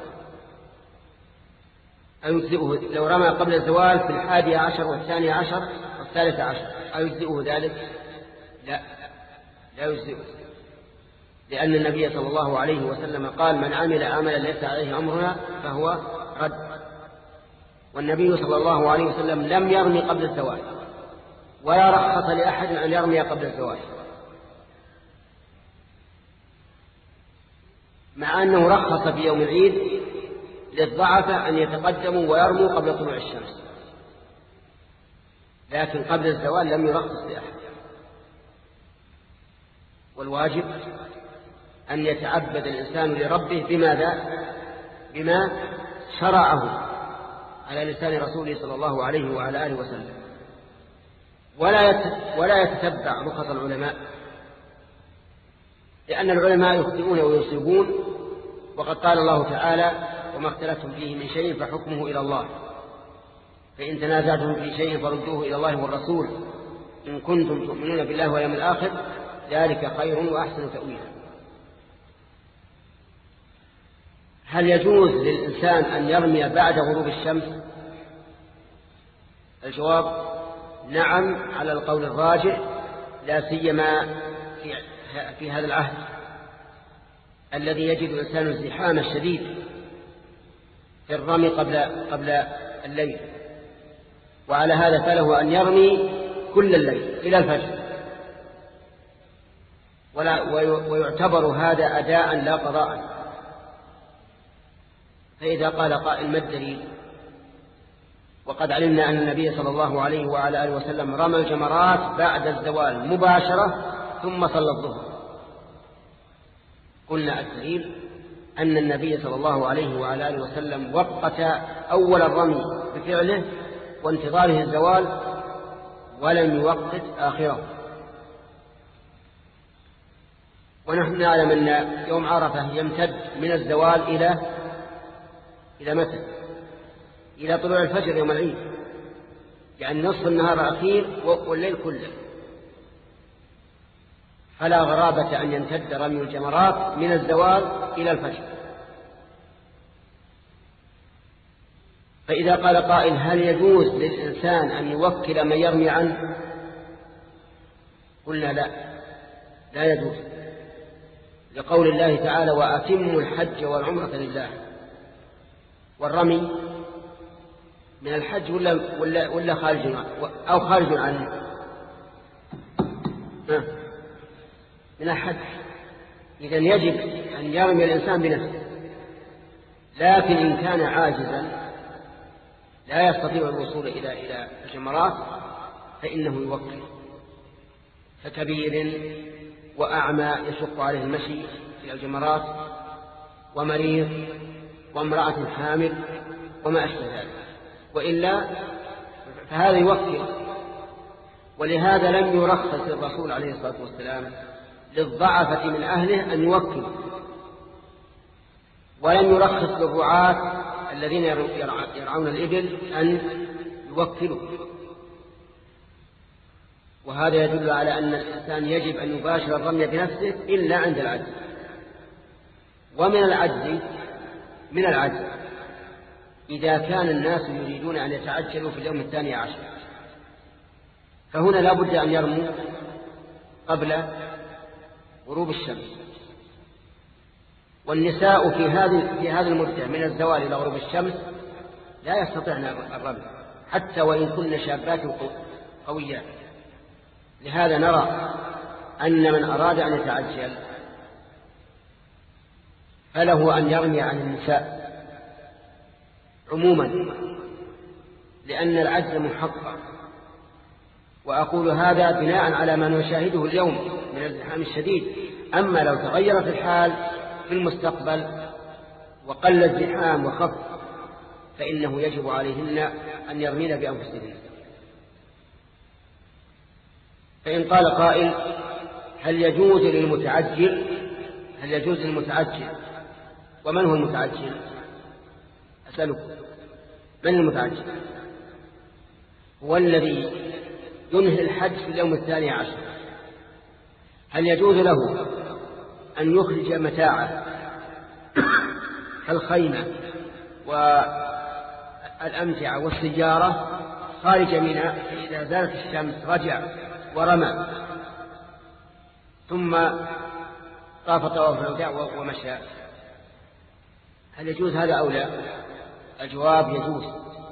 أيجزئه؟ لو رمى قبل الزوال في الحادي عشر والثاني عشر والثالث عشر أيجزئه ذلك؟ لا، لا يجزئه، لأن النبي صلى الله عليه وسلم قال: من عمل عملا ليس عليه أمرنا فهو رد. والنبي صلى الله عليه وسلم لم يرمي قبل الزوال، ولا رخص لأحد أن يرمي قبل الزوال، مع أنه رخص في يوم العيد للضعفاء أن يتقدموا ويرموا قبل طلوع الشمس، لكن قبل الزوال لم يرخص لأحد. والواجب أن يتعبد الإنسان لربه بماذا؟ بما شرعه على لسان رسوله صلى الله عليه وعلى آله وسلم، ولا ولا يتتبع رخص العلماء، لأن العلماء يخطئون ويصيبون، وقد قال الله تعالى: وما اختلفتم فيه من شيء فحكمه إلى الله، فإن تنازعتم في شيء فردوه إلى الله والرسول إن كنتم تؤمنون بالله واليوم الآخر ذلك خير وأحسن تأويلا. هل يجوز للإنسان أن يرمي بعد غروب الشمس؟ الجواب نعم، على القول الراجح، لا سيما في, في هذا العهد الذي يجد الإنسان الزحام الشديد في الرمي قبل, قبل الليل. وعلى هذا فله أن يرمي كل الليل إلى الفجر، ولا ويعتبر هذا أداء لا قضاء. فإذا قال قائل: ما الدليل؟ وقد علمنا أن النبي صلى الله عليه وعلى آله وسلم رمى الجمرات بعد الزوال مباشرة ثم صلى الظهر. قلنا الدليل أن النبي صلى الله عليه وعلى آله وسلم وقت أول الرمي بفعله وانتظاره الزوال ولم يوقت آخره. ونحن نعلم أن يوم عرفة يمتد من الزوال إلى إلى متى؟ إلى طلوع الفجر يوم العيد، يعني نصف النهار الأخير والليل كله. فلا غرابة أن يمتد رمي الجمرات من الزوال إلى الفجر. فإذا قال قائل هل يجوز للإنسان أن يوكل من يرمي عنه؟ قلنا لا، لا يجوز، لقول الله تعالى وأتموا الحج والعمرة لله. والرمي من الحج ولا, ولا, ولا خارج أو خارج عنه؟ من الحج. إذن يجب أن يرمي الإنسان بنفسه، لكن إن كان عاجزا لا يستطيع الوصول إلى إلى الجمرات فإنه يوكل، فكبير وأعمى يشق عليه المشي إلى الجمرات، ومريض، وامرأة حامل، وما أشبه ذلك، وإلا فهذا يوكل. ولهذا لم يرخص الرسول عليه الصلاة والسلام للضعفة من أهله أن يوكل، ولم يرخص للرعاة الذين يرعون الإبل أن يوكلوا. وهذا يدل على أن الإنسان يجب أن يباشر الرمي بنفسه إلا عند العجز. ومن العجز من العجز إذا كان الناس يريدون أن يتعجلوا في اليوم الثاني عشر، فهنا لا بد أن يرموا قبل غروب الشمس. والنساء في هذه في هذه المدة من الزوال إلى غروب الشمس لا يستطيعن الرمي حتى وإن كن شابات قويات. لهذا نرى أن من أراد أن يتعجل فله أن يرمي عن النساء عموما، لأن العجز محقق. وأقول هذا بناء على ما نشاهده اليوم من الازدحام الشديد. أما لو تغيرت الحال في المستقبل وقل الزحام وخف فإنه يجب عليهن أن يرمين بأنفسهن. فإن قال قائل هل يجوز للمتعجل هل يجوز للمتعجل ومن هو المتعجل؟ أسألكم، من المتعجل؟ هو الذي ينهي الحج في اليوم الثاني عشر. هل يجوز له أن يخرج متاعه كالخيمة والأمتعة والسيارة خارج منى، إذا زالت الشمس رجع ورمى ثم طاف طواف الوداع ومشى؟ هل يجوز هذا أو لا؟ الجواب يجوز.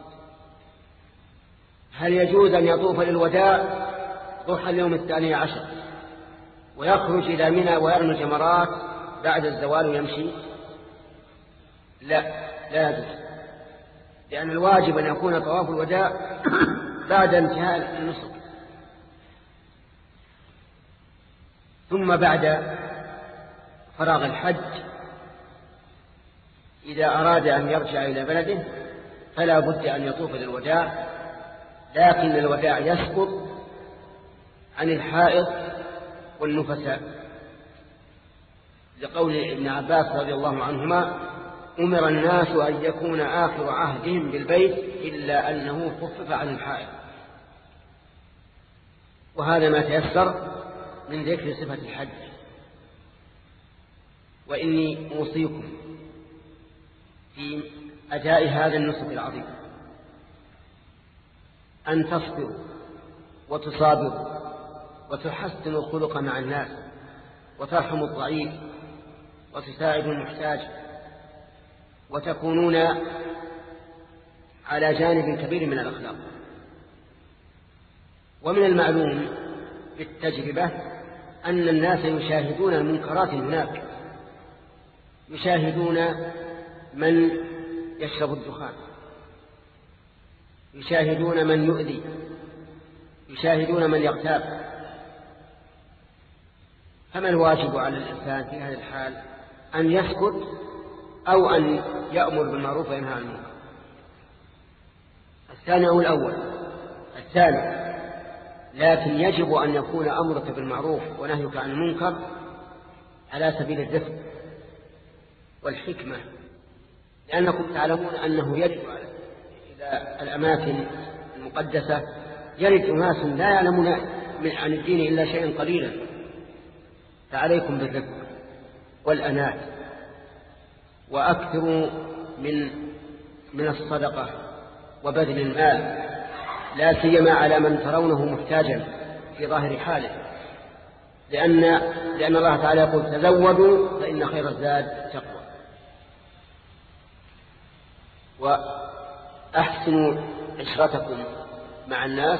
هل يجوز أن يطوف للوداع ضحى اليوم الثاني عشر ويخرج إلى منى ويرمي الجمرات بعد الزوال ويمشي؟ لا، لا يجوز، لأن الواجب أن يكون طواف الوداع بعد انتهاء النسك. ثم بعد فراغ الحج إذا أراد أن يرجع إلى بلده فلا بد أن يطوف للوداع، لكن الوداع يسقط عن الحائض والنفساء، لقول ابن عباس رضي الله عنهما أمر الناس أن يكون آخر عهدهم بالبيت إلا أنه خفف عن الحائض. وهذا ما تيسر من ذكر صفة الحج. وإني أوصيكم في أداء هذا النسك العظيم أن تصبروا وتصابروا وتحسنوا الخلق مع الناس وترحموا الضعيف وتساعدوا المحتاج وتكونون على جانب كبير من الأخلاق. ومن المعلوم بالتجربة أن الناس يشاهدون المنكرات هناك، يشاهدون من يشرب الدخان، يشاهدون من يؤذي، يشاهدون من يغتاب. فما الواجب على الإنسان في هذا الحال؟ أن يسكت أو أن يأمر بالمعروف وينهى عن المنكر؟ الثاني أو الأول؟ الثاني. لكن يجب أن يكون أمرك بالمعروف ونهيك عن المنكر على سبيل الرفق والحكمة، لأنكم تعلمون أنه يجب إلى الأماكن المقدسة يرد أناس لا يعلمون عن الدين إلا شيئا قليلا، فعليكم بالرفق والأنات، وأكثروا من من الصدقة وبذل المال، لا سيما على من ترونه محتاجا في ظاهر حاله، لأن, لأن الله تعالى يقول تزودوا فإن خير الزاد التقوى. وأحسنوا عشرتكم مع الناس،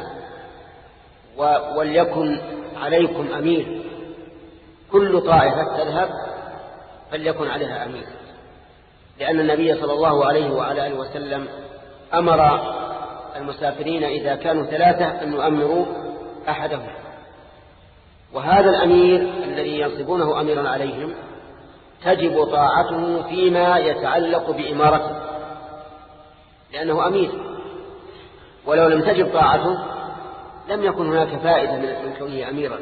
وليكن عليكم أمير، كل طائفة تذهب فليكن عليها أمير، لأن النبي صلى الله عليه وعلى آله وسلم أمر المسافرين إذا كانوا ثلاثة أن يؤمروا أحدهم، وهذا الأمير الذي ينصبونه أميرا عليهم تجب طاعته فيما يتعلق بإمارته، لأنه أمير، ولو لم تجب طاعته لم يكن هناك فائدة من كونه أميرا.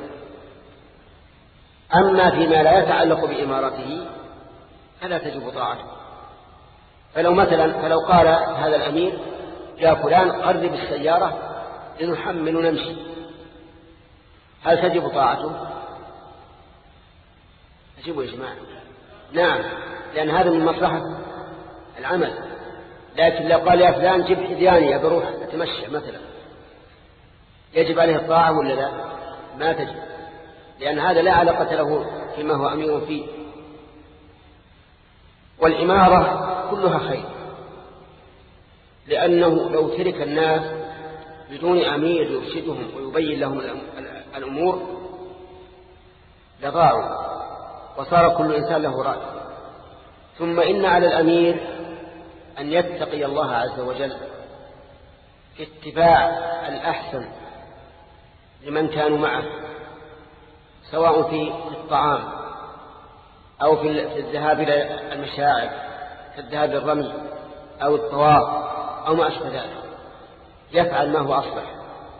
أما فيما لا يتعلق بإمارته فلا تجب طاعته. فلو مثلا فلو قال هذا الأمير يا فلان قرب السيارة لنحمل ونمشي، هل تجب طاعته؟ تجب يا جماعة، نعم، لأن هذا من مصلحة العمل. لكن لو قال يا فلان جيب حذياني بروح أتمشى مثلا، يجب عليه الطاعة ولا لا؟ ما تجب، لأن هذا لا علاقة له فيما هو أمير فيه. والإمارة كلها خير، لأنه لو ترك الناس بدون أمير يرشدهم ويبين لهم الأمور لضاعوا وصار كل إنسان له رأي. ثم إن على الأمير أن يتقي الله عز وجل في اتباع الأحسن لمن كانوا معه، سواء في الطعام أو في الذهاب إلى المشاعر كالذهاب للرمي أو الطواف أو ما أشبه ذلك، يفعل ما هو أصلح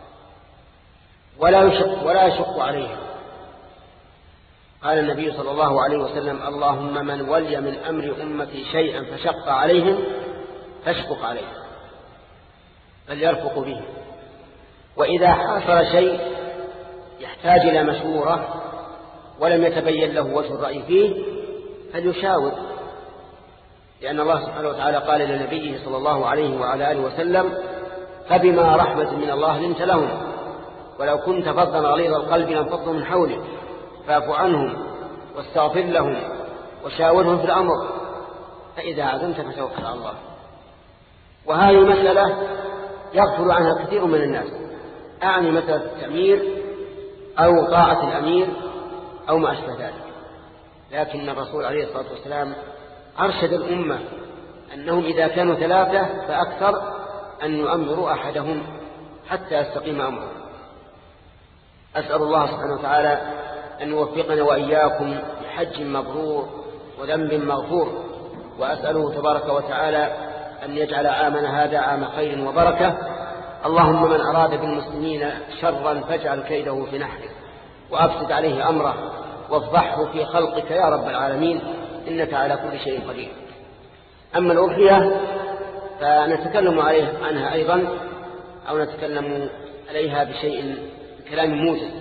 ولا يشق ولا يشق عليه. قال النبي صلى الله عليه وسلم اللهم من ولي من أمر أمتي شيئا فشق عليهم فاشفق عليه فليرفق به. وإذا حاصر شيء يحتاج إلى مشورة ولم يتبين له وجه الرأي فيه فليشاور، لأن الله سبحانه وتعالى قال لنبيه صلى الله عليه وعلى آله وسلم فبما رحمة من الله لنت لهم ولو كنت فظا غليظ القلب لانفضوا من حولك فاعف عنهم واستغفر لهم وشاورهم في الأمر فإذا عزمت فتوكل على الله. وهذه مسألة يغفل عنها كثير من الناس، أعني مسألة التأمير أو طاعة الأمير أو ما أشبه ذلك. لكن الرسول عليه الصلاة والسلام أرشد الأمة أنهم إذا كانوا ثلاثة فأكثر أن يؤمروا أحدهم حتى يستقيم أمره. أسأل الله سبحانه وتعالى أن يوفقنا وإياكم لحج مبرور وذنب مغفور، وأسأله تبارك وتعالى أن يجعل عامنا هذا عام خير وبركة. اللهم من أراد بالمسلمين شرا فاجعل كيده في نحره وأفسد عليه أمره وافضحه في خلقك يا رب العالمين إنك على كل شيء قدير. أما الأضحية فنتكلم عليه عنها أيضا أو نتكلم عليها بشيء بكلام موجز.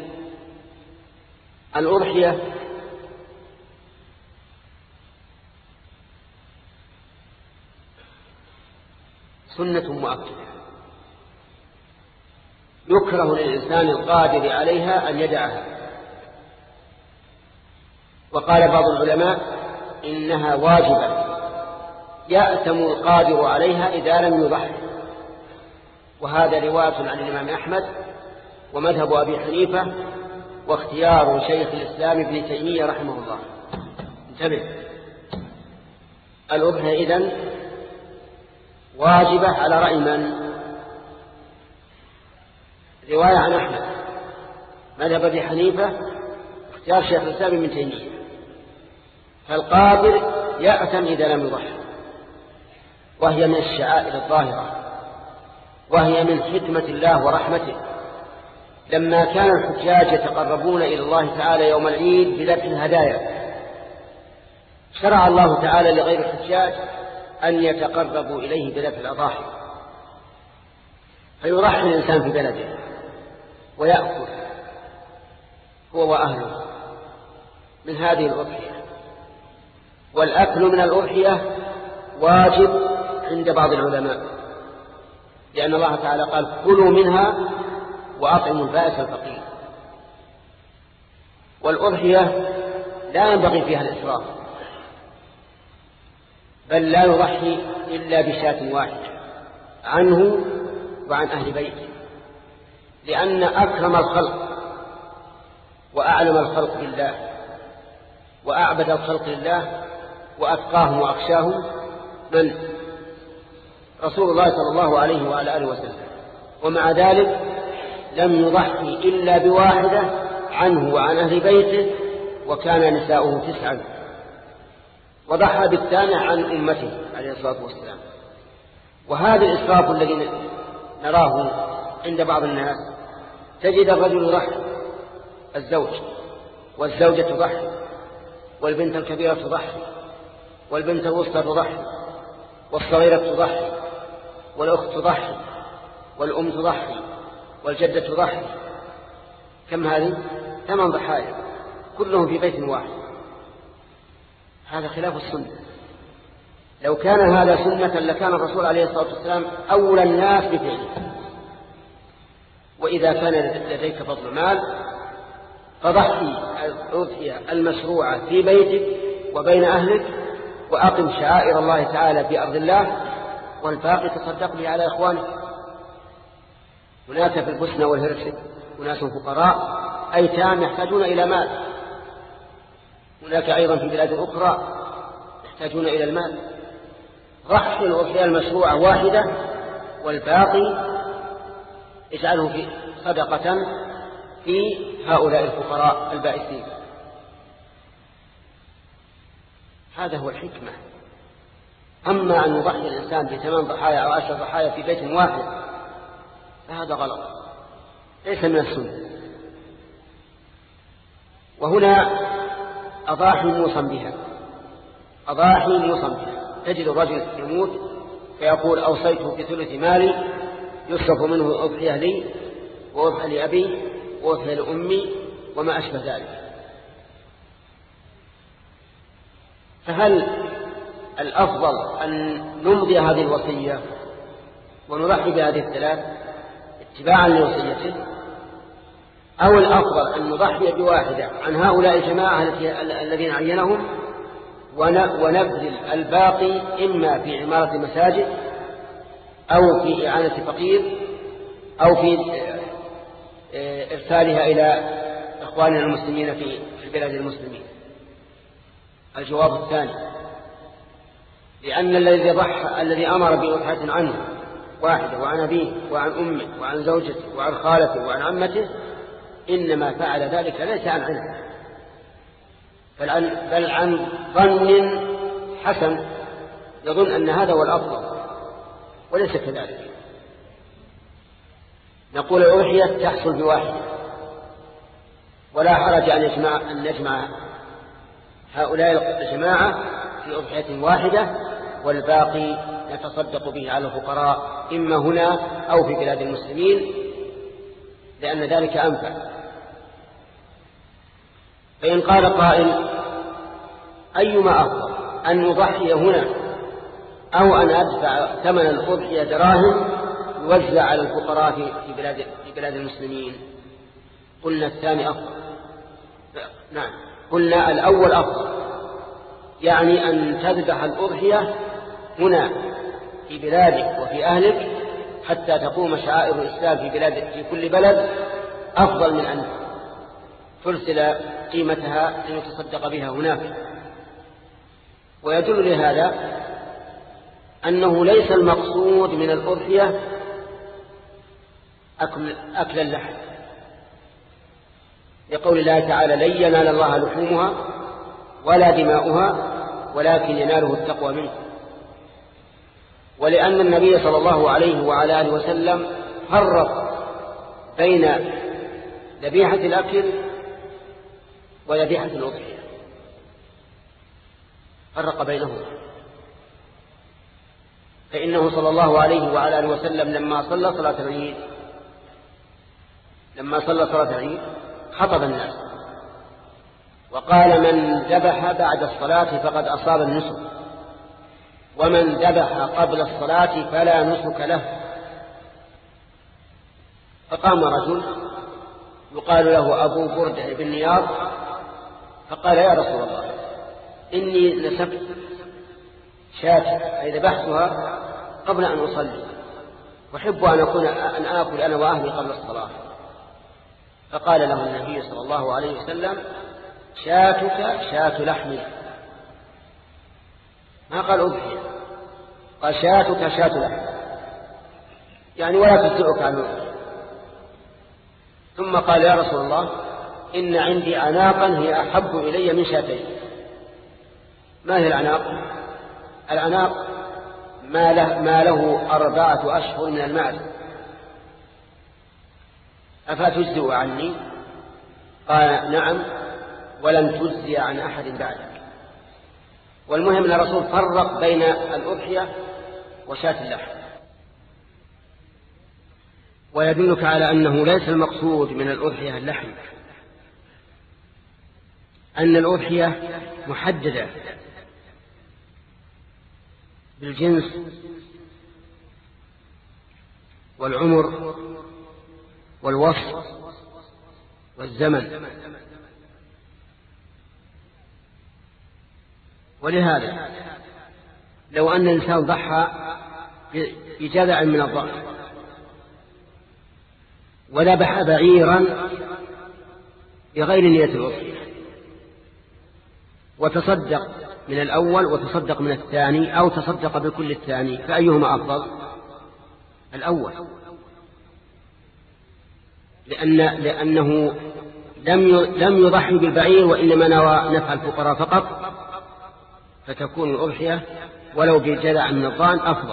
الأضحية سنة مؤكدة يكره للإنسان القادر عليها أن يدعها، وقال بعض العلماء إنها واجبة يأتم القادر عليها إذا لم يضحي، وهذا رواية عن الإمام أحمد ومذهب أبي حنيفة واختيار شيخ الإسلام ابن تيمية رحمه الله. انتبه، الأضحية إذن واجبة على رأي من؟ رواية عن أحمد، مذهب أبي حنيفة، اختيار شيخ الإسلام ابن تيمية. فالقادر يأتم إذا لم يضحي، وهي من الشعائر الظاهرة، وهي من حكمة الله ورحمته. لما كان الحجاج يتقربون إلى الله تعالى يوم العيد بذبح الهدايا شرع الله تعالى لغير الحجاج أن يتقربوا إليه بذبح الأضاحي، فيرحل الإنسان في بلده ويأكل هو وأهله من هذه الأضحية. والأكل من الأضحية واجب عند بعض العلماء، لأن الله تعالى قال كلوا منها وأطعموا البائس الفقير. والأضحية لا ينبغي فيها الإسراف، بل لا يضحي إلا بشاة واحدة عنه وعن أهل بيته، لأن أكرم الخلق وأعلم الخلق بالله وأعبد الخلق لله وأتقاهم وأخشاهم من رسول الله صلى الله عليه وعلى آله وسلم، ومع ذلك لم يضحي إلا بواحدة عنه وعن أهل بيته، وكان نساؤه تسعا، وضحى بالثاني عن أمته عليه الصلاة والسلام. وهذا الإسراف الذي نراه عند بعض الناس، تجد الرجل يضحي، الزوج والزوجة تضحي، والبنت الكبيرة تضحي، والبنت الوسطى تضحي، والصغيرة تضحي، والأخت تضحي، والأم تضحي، والجدة تضحي. كم هذه؟ ثمان ضحايا كلهم في بيت واحد. هذا خلاف السنة. لو كان هذا سنة لكان الرسول عليه الصلاة والسلام أولى الناس بفعله. وإذا كان لديك فضل مال فضحي الأضحية المشروعة في بيتك وبين أهلك، وأقم شعائر الله تعالى في أرض الله، والباقي تصدق به على إخوانك. هناك في البوسنة والهرسك أناس فقراء أيتام يحتاجون إلى مال، هناك أيضا في بلاد أخرى يحتاجون إلى المال. ضحي الأضحية المشروعة واحدة، والباقي اجعله في صدقة في هؤلاء الفقراء البائسين. هذا هو الحكمة. أما أن يضحي الإنسان بثمان ضحايا أو عشر ضحايا في بيت واحد فهذا غلط، ليس من السنة. وهنا أضاحي موصى بها، أضاحي موصى بها. تجد الرجل يموت فيقول أوصيته بثلث مالي يصرف منه أضحية لي وأضحية لأبي وأضحية لأمي وما أشبه ذلك. فهل الأفضل أن نمضي هذه الوصية ونضحي بهذه الثلاث اتباعا لوصيته، أو الأفضل أن نضحي بواحدة عن هؤلاء الجماعة الذين عينهم ونبذل الباقي إما في عمارة مساجد أو في إعانة فقير أو في إرسالها إلى إخواننا المسلمين في بلاد المسلمين؟ الجواب الثاني، لأن الذي ضحى الذي أمر بأضحية عنه واحدة وعن أبيه وعن أمه وعن زوجته وعن خالته وعن عمته إنما فعل ذلك ليس عن علم، بل عن ظن حسن يظن أن هذا هو الأفضل، وليس كذلك. نقول الأضحية تحصل بواحدة، ولا حرج أن يجمع, أن يجمع هؤلاء الجماعة في أضحية واحدة، والباقي يتصدق به على الفقراء إما هنا أو في بلاد المسلمين، لأن ذلك أنفع. فإن قال قائل أيما أفضل، أن نضحي هنا أو أن أدفع ثمن الأضحية دراهم يوزع على الفقراء في بلاد, في بلاد المسلمين؟ قلنا الثاني أفضل. نعم، قلنا الأول أفضل، يعني أن تذبح الأضحية هنا في بلادك وفي أهلك حتى تقوم شعائر الإسلام في بلاد في كل بلد، أفضل من أن ترسل قيمتها لنتصدق بها هناك. ويدل لهذا أنه ليس المقصود من الأضحية أكل, أكل اللحم، لقول الله تعالى لن ينال الله لحومها ولا دماؤها ولكن يناله التقوى منكم. ولأن النبي صلى الله عليه وعلى آله وسلم فرق بين ذبيحة الأكل وذبيحة الأضحية، فرق بينهما. فإنه صلى الله عليه وعلى آله وسلم لما صلى صلاة العيد لما صلى صلاة العيد خطب الناس وقال من ذبح بعد الصلاة فقد أصاب النسك، ومن ذبح قبل الصلاة فلا نسك له، فقام رجل يقال له أبو بردة بن نياض فقال يا رسول الله إني نسكت شاة أي ذبحتها قبل أن أصلي وأحب أن أكون أن آكل أنا وأهلي قبل الصلاة. فقال له النبي صلى الله عليه وسلم شاتك شاة لحم، ما قال أضحية، قال شاتك شاة لحم، يعني ولا تجزئك عن الأضحية. ثم قال يا رسول الله إن عندي عناقا هي أحب إلي من شاتين. ما هي العناق؟ العناق ما له, ما له أربعة أشهر من المعز، أفتجزئ عني؟ قال نعم ولن تجزي عن أحد بعدك. والمهم أن الرسول فرق بين الأضحية وشاة اللحم. ويدلك على أنه ليس المقصود من الأضحية اللحم، أن الأضحية محددة بالجنس والعمر والوصف والزمن. ولهذا لو أن الإنسان ضحى بجذع من الضأن وذبح بعيرا بغير نية الأضحية وتصدق من الأول وتصدق من الثاني أو تصدق بكل الثاني، فأيهما أفضل؟ الأول، لأن لأنه لم لم يضحي بالبعير وإنما نوى نفع الفقراء فقط، فتكون الأضحية ولو بجذع من الضأن أفضل.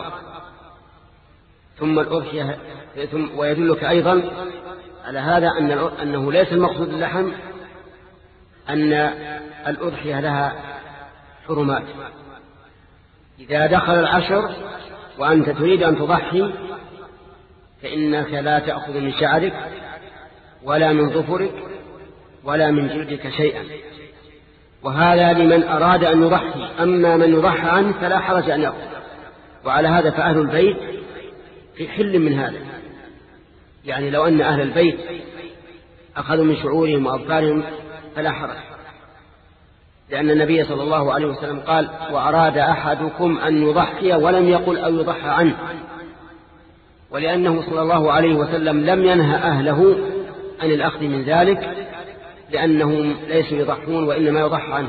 ثم الأضحية ثم ويدلك أيضا على هذا أن أنه ليس المقصود اللحم، أن الأضحية لها حرمات. إذا دخل العشر وأنت تريد أن تضحي فإنك لا تأخذ من شعرك ولا من ظفرك ولا من جلدك شيئا، وهذا لمن أراد أن يضحي. أما من يضحى عنه فلا حرج أن يأخذ. وعلى هذا فأهل البيت في حل من هذا، يعني لو أن أهل البيت أخذوا من شعورهم وأظفارهم فلا حرج، لأن النبي صلى الله عليه وسلم قال وأراد أحدكم أن يضحي ولم يقل أو يضحى عنه، ولأنه صلى الله عليه وسلم لم ينهى أهله عن الأخذ من ذلك، لأنهم ليسوا يضحون وإنما يضحى عنه.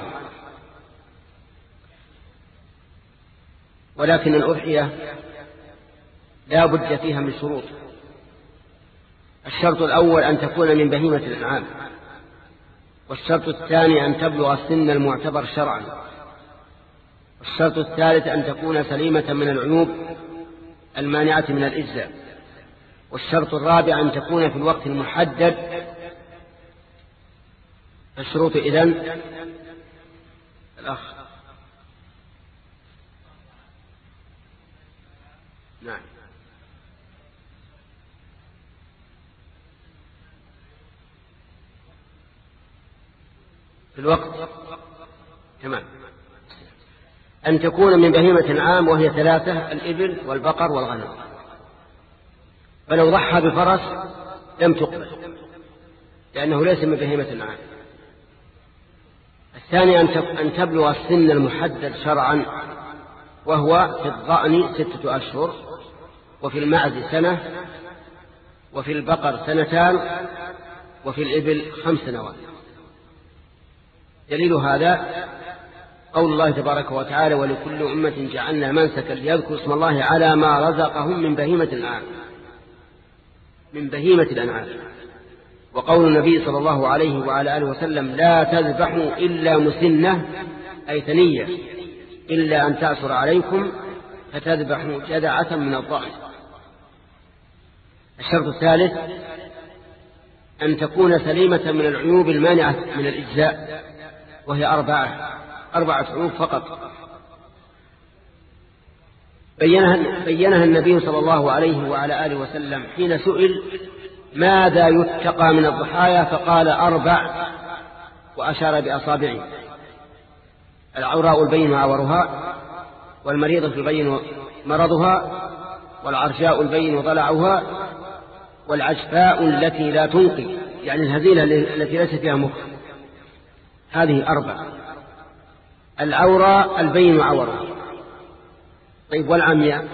ولكن الأضحية لا بد فيها من شروط. الشرط الأول أن تكون من بهيمة الأنعام، والشرط الثاني أن تبلغ السن المعتبر شرعا، والشرط الثالث أن تكون سليمة من العيوب المانعة من الإجزاء، والشرط الرابع أن تكون في الوقت المحدد. الشروط إذن الأخ نعم في الوقت تمام. أن تكون من بهيمة الأنعام وهي ثلاثة: الإبل والبقر والغنم. فلو ضحى بفرس لم تقبل لأنه ليس من بهيمة الأنعام. الثاني أن تبلغ السن المحدد شرعا، وهو في الضأن ستة أشهر، وفي المعز سنة، وفي البقر سنتان، وفي الإبل خمس سنوات. دليل هذا قول الله تبارك وتعالى ولكل أمة جعلنا منسكا ليذكروا اسم الله على ما رزقهم من بهيمة الأنعام من بهيمة الأنعام. وقول النبي صلى الله عليه وعلى آله وسلم لا تذبحوا إلا مسنة أي ثنية إلا أن تعصر عليكم فتذبحوا جذعة من الضأن. الشرط الثالث أن تكون سليمة من العيوب المانعة من الإجزاء، وهي أربعة أربعة عيوب فقط بينها, بينها النبي صلى الله عليه وعلى آله وسلم حين سئل ماذا يتقى من الضحايا فقال أربع، وأشار بأصابعه: العوراء البين عورها، والمريضة البين مرضها، والعرجاء البين ضلعها، والعجفاء التي لا تنقي، يعني الهزيلة التي ليس فيها مخ. هذه أربع. العورة البين عورة. طيب والعمياء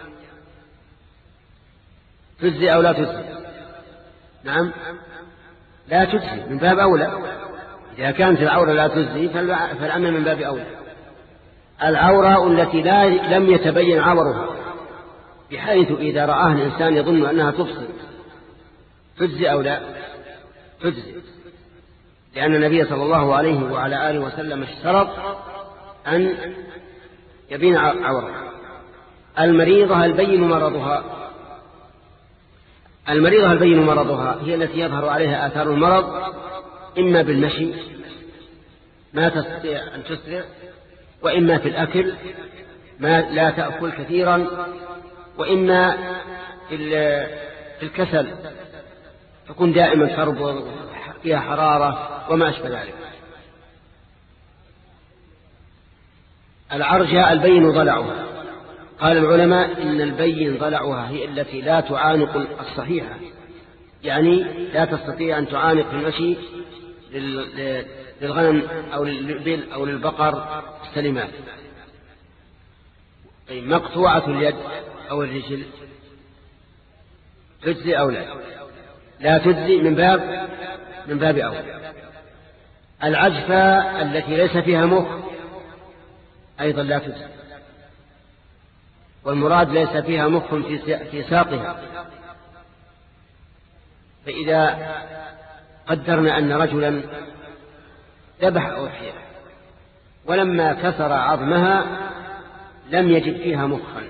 تجزي أو لا تجزي؟ نعم لا تجزي من باب أولى. إذا كانت العورة لا تجزي فالعمى من باب أولى. العورة التي لا لم يتبين عورها، بحيث إذا رآها الإنسان يظن أنها تبصر، تجزي أو لا تجزي، لأن النبي صلى الله عليه وعلى آله وسلم اشترط أن يبين عورها. المريضة البين مرضها. المريضة البين مرضها هي التي يظهر عليها آثار المرض، إما بالمشي ما تستطيع أن تسرع، وإما في الأكل ما لا تأكل كثيرا، وإما في الكسل تكون دائما تربض فيها حرارة وما أشبه ذلك. العرجاء البين ضلعها. قال العلماء إن البين ضلعها هي التي لا تعانق الصحيحة، يعني لا تستطيع أن تعانق في المشي للغنم أو للإبل أو للبقر السلمات. مقطوعة اليد أو الرجل تجزي أو لا؟ لا تجزي من باب من باب أول. العجفة التي ليس فيها مخ أيضا لا تجزي، والمراد ليس فيها مخ في ساقها. فإذا قدرنا أن رجلا ذبح أضحية ولما كسر عظمها لم يجد فيها مخا،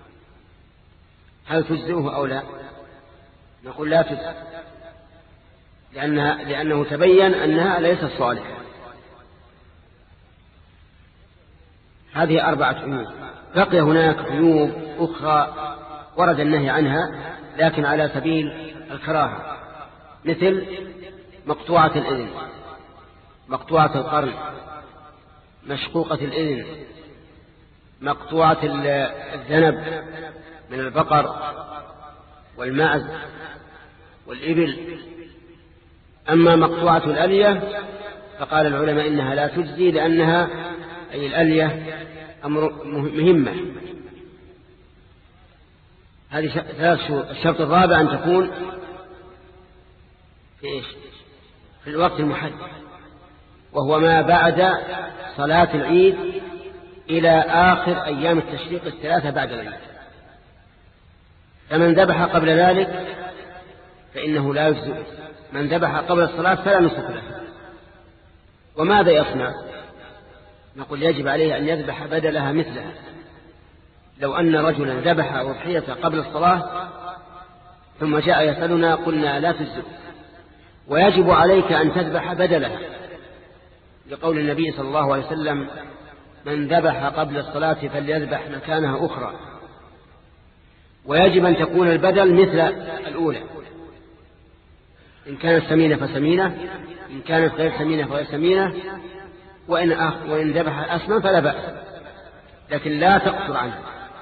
هل تجزئه أو لا؟ نقول لا تجزئ، لأنها لأنه تبين أنها ليست صالحة. هذه أربعة عيوب. بقي هناك عيوب أخرى ورد النهي عنها لكن على سبيل الكراهة، مثل مقطوعة الإذن، مقطوعة القرن، مشقوقة الإذن، مقطوعة الذنب من البقر والمعز والإبل. أما مقطوعة الألية فقال العلماء إنها لا تجزي، لأنها أي الألية أمر مهمة. هذه ثلاث شروط. الشرط الرابع أن تكون في إيش؟ في الوقت المحدد، وهو ما بعد صلاة العيد إلى آخر أيام التشريق الثلاثة بعد العيد. فمن ذبح قبل ذلك فإنه لا يجزئ، من ذبح قبل الصلاة فلا نسك له. وماذا يصنع؟ نقول يجب عليه أن يذبح بدلها مثلها. لو أن رجلا ذبح أضحية قبل الصلاة ثم جاء يسألنا قلنا لا تجزئ، ويجب عليك أن تذبح بدلها، لقول النبي صلى الله عليه وسلم من ذبح قبل الصلاة فليذبح مكانها أخرى. ويجب أن تكون البدل مثل الأولى، إن كانت سمينة فسمينة، إن كانت غير سمينة فغير سمينة، وإن, أخ وإن ذبح أسمى فلا بأس، لكن لا تقصر عنه.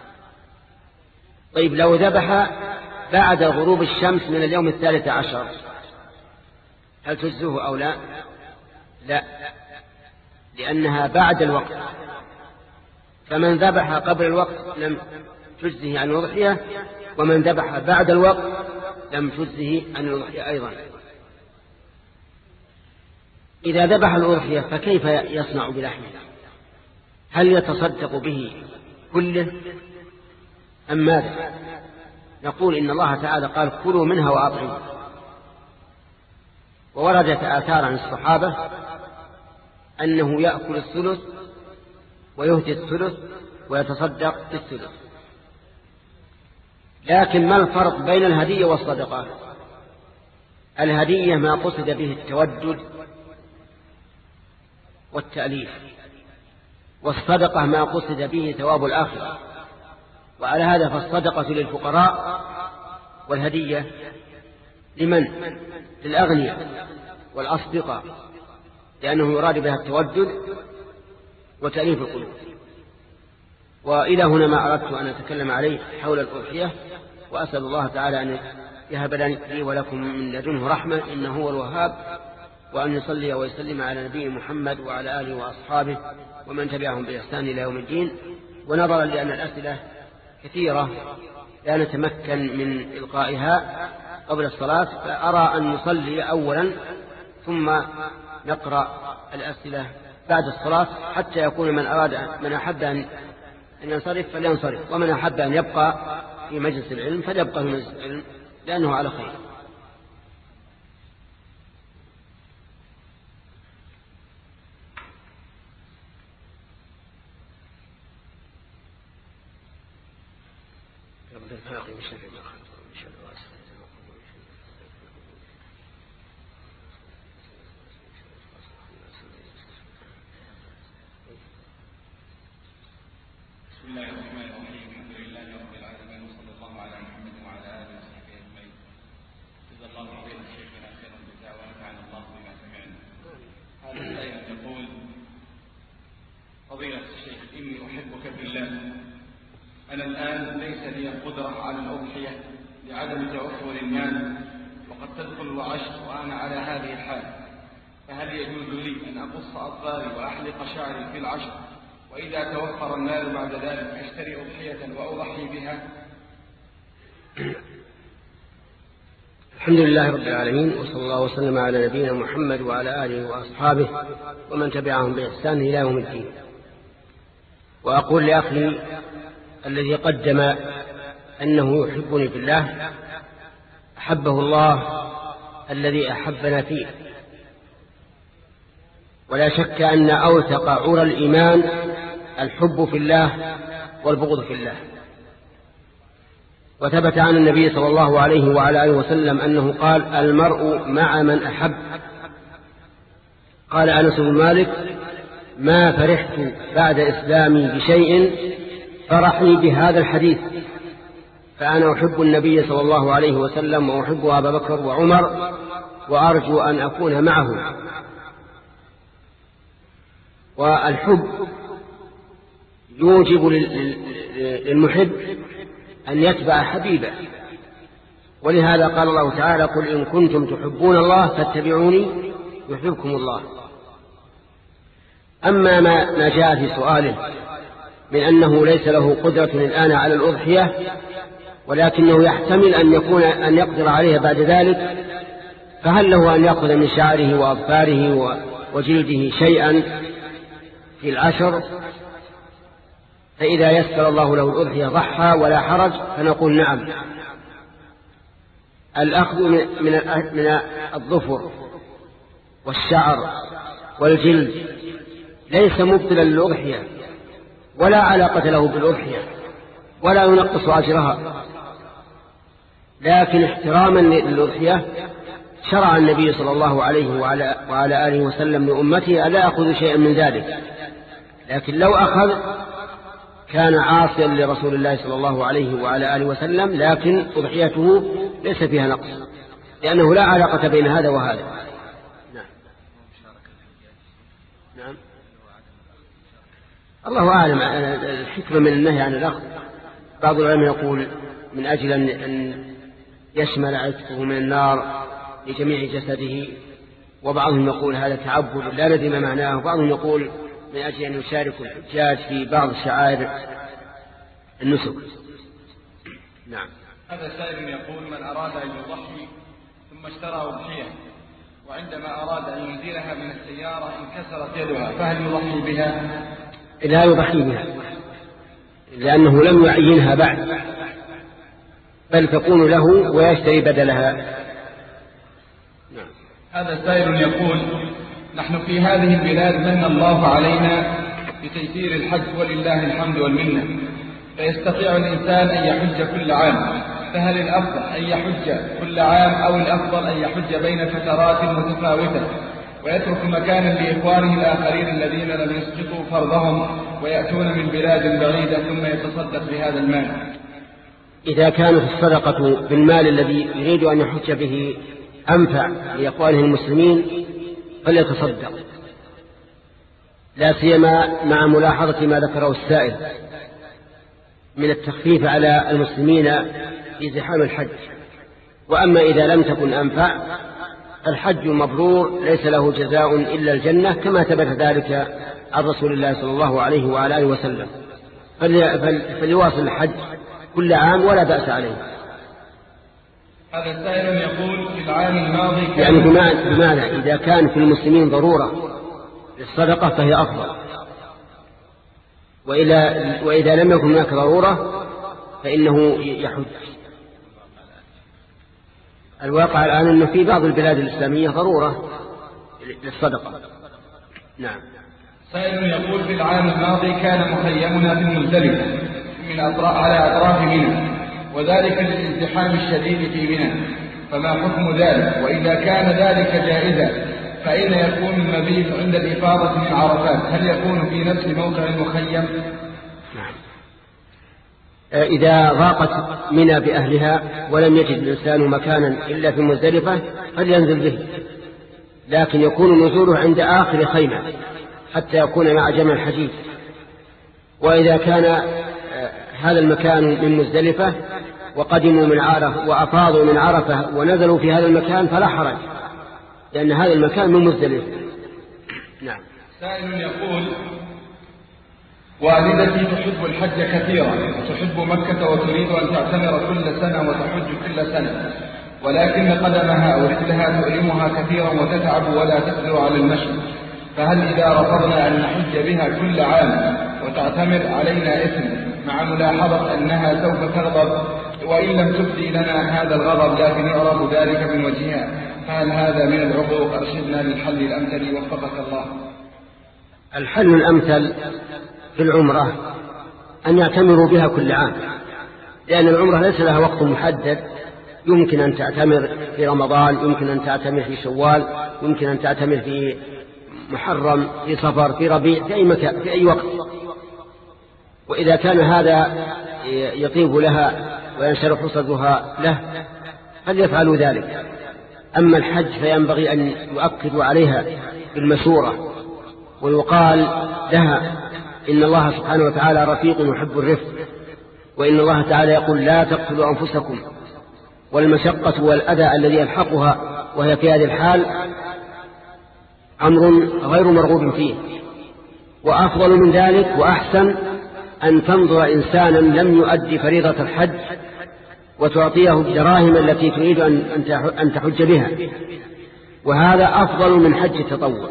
طيب لو ذبح بعد غروب الشمس من اليوم الثالث عشر هل تجزه أو لا؟ لا، لأنها بعد الوقت. فمن ذبح قبل الوقت لم تجزه عن الأضحية، ومن ذبح بعد الوقت لم تجزه عن الأضحية أيضا. إذا ذبح الأضحية فكيف يصنع بلحمه؟ هل يتصدق به كله أم ماذا؟ نقول إن الله تعالى قال كلوا منها وأطعموا، ووردت آثار عن الصحابة أنه يأكل الثلث ويهدي الثلث ويتصدق بالثلث. لكن ما الفرق بين الهدية والصدقة؟ الهدية ما قصد به التودد والتأليف، والصدقة ما قصد به ثواب الآخرة. وعلى هذا فالصدقة للفقراء والهدية لمن؟ للأغنياء والأصدقاء، لأنه يراد بها التودد وتأليف القلوب. وإلى هنا ما أردت أن أتكلم عليه حول الأضحية، وأسأل الله تعالى يهب لي ولكم من لدنه رحمة إنه هو الوهاب، وأن يصلي ويسلم على نبي محمد وعلى آله وأصحابه ومن تبعهم بإحسان إلى يوم الدين. ونظرا لأن الأسئلة كثيرة لا نتمكن من إلقائها قبل الصلاة، فأرى أن نصلي أولا ثم نقرأ الأسئلة بعد الصلاة، حتى يكون من أراد من أحب أن ينصرف فلينصرف، ومن أحب أن يبقى في مجلس العلم فليبقى في مجلس العلم لأنه على خير. بسم الله الرحمن الرحيم. الحمد لله رب العالمين، وصلى الله على محمد وعلى اله وصحبه اجمعين. جزا الله خيرا شيخنا خير الجزاء ونفعنا الله بما سمعنا. هذا السائل يقول: فضيلة الشيخ، اني احبك في الله. انا الان ليس لي القدره على الاضحيه لعدم توفر المال، وقد تدخل العشر وانا على هذه الحال، فهل يجوز لي ان اقص اظفاري واحلق شعري في العشر، وإذا توفر المال بعد ذلك أشتري أضحية وأضحي بها؟ الحمد لله رب العالمين، وصلى الله وسلم على نبينا محمد وعلى آله وأصحابه ومن تبعهم بإحسان إلى يوم الدين. وأقول لأخي الذي قدم أنه يحبني في الله: أحبه الله الذي أحبنا فيه. ولا شك أن أوثق عرى الإيمان الحب في الله والبغض في الله. وثبت عن النبي صلى الله عليه وعلى آله وسلم أنه قال: المرء مع من أحب. قال أنس بن مالك: ما فرحت بعد إسلامي بشيء فرحني بهذا الحديث. فأنا أحب النبي صلى الله عليه وسلم، وأحب أبا بكر وعمر، وأرجو أن أكون معه. والحب يوجب للمحب أن يتبع حبيبه، ولهذا قال الله تعالى: قل إن كنتم تحبون الله فاتبعوني يحببكم الله. أما ما جاء في سؤاله من أنه ليس له قدرة الآن على الأضحية، ولكنه يحتمل أن يكون أن يقدر عليها بعد ذلك، فهل له أن يأخذ من شعره وأظفاره وجلده شيئا في العشر؟ فإذا يسر الله له الأضحية ضحى ولا حرج، فنقول نعم. الأخذ من الظفر والشعر والجلد ليس مبطلا للأضحية، ولا علاقة له بالأضحية، ولا ينقص أجرها، لكن احتراما للأضحية شرع النبي صلى الله عليه وعلى, وعلى آله وسلم لأمته ألا يأخذ شيئا من ذلك. لكن لو أخذ كان عاصيا لرسول الله صلى الله عليه وعلى آله وسلم، لكن أضحيته ليس فيها نقص، لأنه لا علاقة بين هذا وهذا. نعم. نعم. الله أعلم الحكمة من النهي عن الأخذ. بعض العلماء يقول من أجل أن يشمل عتقه من النار لجميع جسده، وبعضهم يقول هذا تعبد لا ندري ما معناه، وبعضهم يقول من أجل أن يشارك الحجاج في بعض شعائر النسك. نعم. هذا سائل يقول: من أراد أن يضحي ثم اشترى أضحية، وعندما أراد أن ينزلها من السيارة انكسرت يدها، فهل يضحي بها؟ لا يضحي بها، لأنه لم يعينها بعد، بل تكون له ويشتري بدلها. نعم. هذا سائل يقول: نحن في هذه البلاد من الله علينا بتيسير الحج ولله الحمد والمنة، فيستطيع الإنسان أن يحج كل عام، فهل الأفضل أن يحج كل عام أو الأفضل أن يحج بين فترات متفاوتة ويترك مكانا لإخوانه الآخرين الذين لم يسقطوا فرضهم ويأتون من بلاد بعيدة ثم يتصدق بهذا المال؟ إذا كانت الصدقة بالمال الذي يريد أن يحج به أنفع لإخوانه المسلمين فليتصدق، لا سيما مع ملاحظة ما ذكره السائل من التخفيف على المسلمين في زحام الحج. وأما إذا لم تكن أنفع الحج مبرور ليس له جزاء إلا الجنة، كما ثبت ذلك عن رسول الله صلى الله عليه وعلى آله وسلم. فليواصل الحج كل عام ولا بأس عليه. هذا السائل يقول في العام الماضي كان يعني بمعنى إذا كان في المسلمين ضرورة للصدقة فهي أفضل، وإذا, وإذا لم يكن هناك ضرورة فإنه يحج. الواقع الآن أنه في بعض البلاد الإسلامية ضرورة للصدقة. نعم. سائل يقول في العام الماضي كان مخيمنا في المزدلفة من أطراف على أطراف منى، وذلك للازدحام الشديد في منى، فما حكم ذلك؟ وإذا كان ذلك جائزا فأين يكون المبيت عند الإفاضة من عرفات؟ هل يكون في نفس موقع المخيم؟ نعم. إذا ضاقت منى بأهلها ولم يجد الإنسان مكانا إلا في مزدلفة فلينزل به، لكن يكون نزوله عند آخر خيمة حتى يكون مع جمع الحجيج. وإذا كان هذا المكان من مزدلفة وقدموا من عرفة وأفاضوا من عرفة ونزلوا في هذا المكان فلا حرج، لأن هذا المكان من مزدلفة. نعم. سائل يقول والدتي تحب الحج كثيرا وتحب مكة وتريد أن تعتمر كل سنة وتحج كل سنة، ولكن قدمها أو رجلها تؤلمها كثيرا وتتعب ولا تقدر على المشي، فهل إذا رفضنا أن نحج بها كل عام وتعتمر علينا إثم مع ملاحظة أنها سوف تغضب وإن لم تبدي لنا هذا الغضب لكن يعرف ذلك من وجهها، فهل هذا من العقوق؟ أرشدنا للحل الأمثل وفقك الله. الحل الأمثل في العمرة أن يعتمروا بها كل عام، لأن العمرة ليس لها وقت محدد، يمكن أن تعتمر في رمضان، يمكن أن تعتمر في شوال، يمكن أن تعتمر في محرم، في صفر، في ربيع، في أي مكان، في أي وقت. وإذا كان هذا يطيب لها وينشرح صدرها له فليفعلوا ذلك. أما الحج فينبغي أن يؤكدوا عليها بالمشورة ويقال لها إن الله سبحانه وتعالى رفيق يحب الرفق، وإن الله تعالى يقول لا تقتلوا أنفسكم، والمشقة والأذى الذي يلحقها وهي في هذه الحال أمر غير مرغوب فيه. وأفضل من ذلك وأحسن أن تنظر إنسانا لم يؤدي فريضة الحج وتعطيه الدراهم التي تريد أن تحج بها، وهذا أفضل من حج التطوع.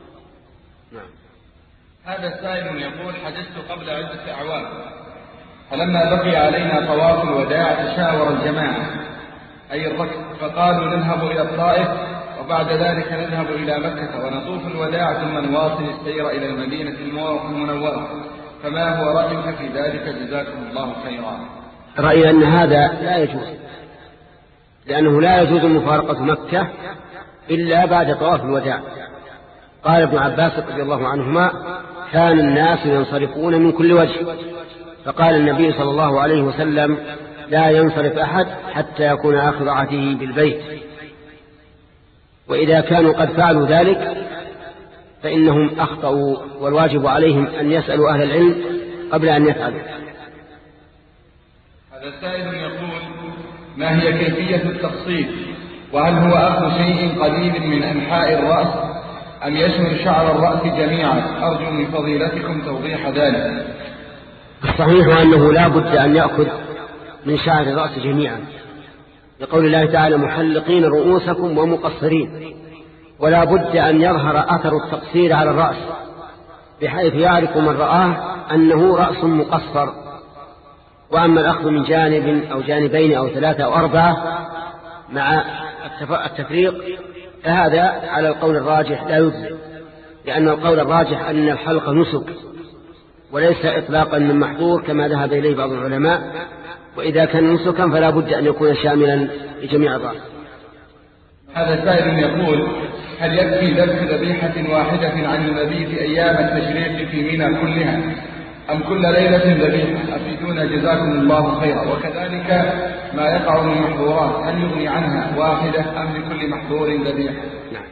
هذا السائل يقول حجزت قبل عدة أعوام، فلما بقي علينا طواف الوداع تشاور الجماعة أي الركب، فقالوا نذهب إلى الطائف وبعد ذلك نذهب إلى مكة ونطوف الوداع ثم نواصل السير إلى المدينة المنورة، فما هو رأيك في ذلك؟ جزاكم الله خيرا. رأيي أن هذا لا يجوز، لأنه لا يجوز مفارقة مكة إلا بعد طواف الوداع. قال ابن عباس رضي الله عنهما كان الناس ينصرفون من كل وجه، فقال النبي صلى الله عليه وسلم لا ينصرف أحد حتى يكون آخر عهده بالبيت. وإذا كانوا قد فعلوا ذلك فإنهم أخطأوا، والواجب عليهم أن يسألوا أهل العلم قبل أن يفعلوا. هذا السائل يقول ما هي كيفية التقصير؟ وهل هو أخذ شيء قليل من أنحاء الرأس أم يشمل شعر الرأس جميعا؟ أرجو من فضيلتكم توضيح ذلك. الصحيح أنه لا بد أن يأخذ من شعر الرأس جميعا، لقول الله تعالى محلقين رؤوسكم ومقصرين، ولا بد أن يظهر أثر التقصير على الرأس بحيث يعرف من رآه أنه رأس مقصر. وأما الأخذ من جانب أو جانبين أو ثلاثة أو أربعة مع التفريق فهذا على القول الراجح لا يجزئ، لأن القول الراجح أن الحلق نسك وليس إطلاقا من محظور كما ذهب إليه بعض العلماء، وإذا كان نسكا فلا بد أن يكون شاملا لجميع الرأس. هذا سائل يقول هل يكفي ذبح ذبيحة واحدة عن النبي في أيام التشريق في منى كلها أم كل ليلة ذبيحة؟ أفيدونا جزاكم الله خيرا. وكذلك ما يقع من محظورات هل يغني عنها واحدة أم لكل محظور ذبيحة؟ نعم.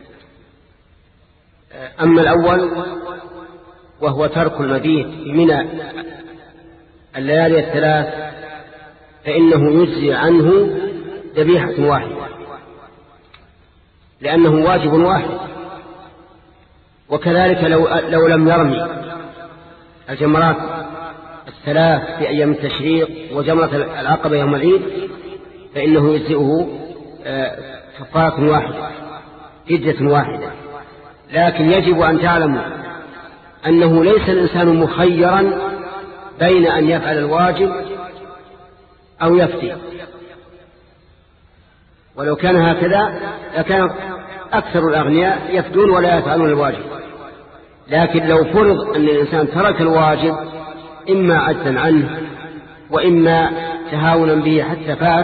أما الأول وهو ترك المبيت في منى الليالي الثلاث فإنه يجزي عنه ذبيحة واحدة، لأنه واجب واحد. وكذلك لو, لو لم يرمي الجمرات الثلاث في أيام التشريق وجمرة العقبة يوم العيد فإنه يجزئه كفارة واحدة، فدية واحدة. لكن يجب أن تعلموا أنه ليس الإنسان مخيرا بين أن يفعل الواجب أو يفتي، ولو كان هكذا لكان أكثر الأغنياء يفتون ولا يفعلون الواجب. لكن لو فرض أن الإنسان ترك الواجب إما عجزا عنه وإما تهاونا به حتى فات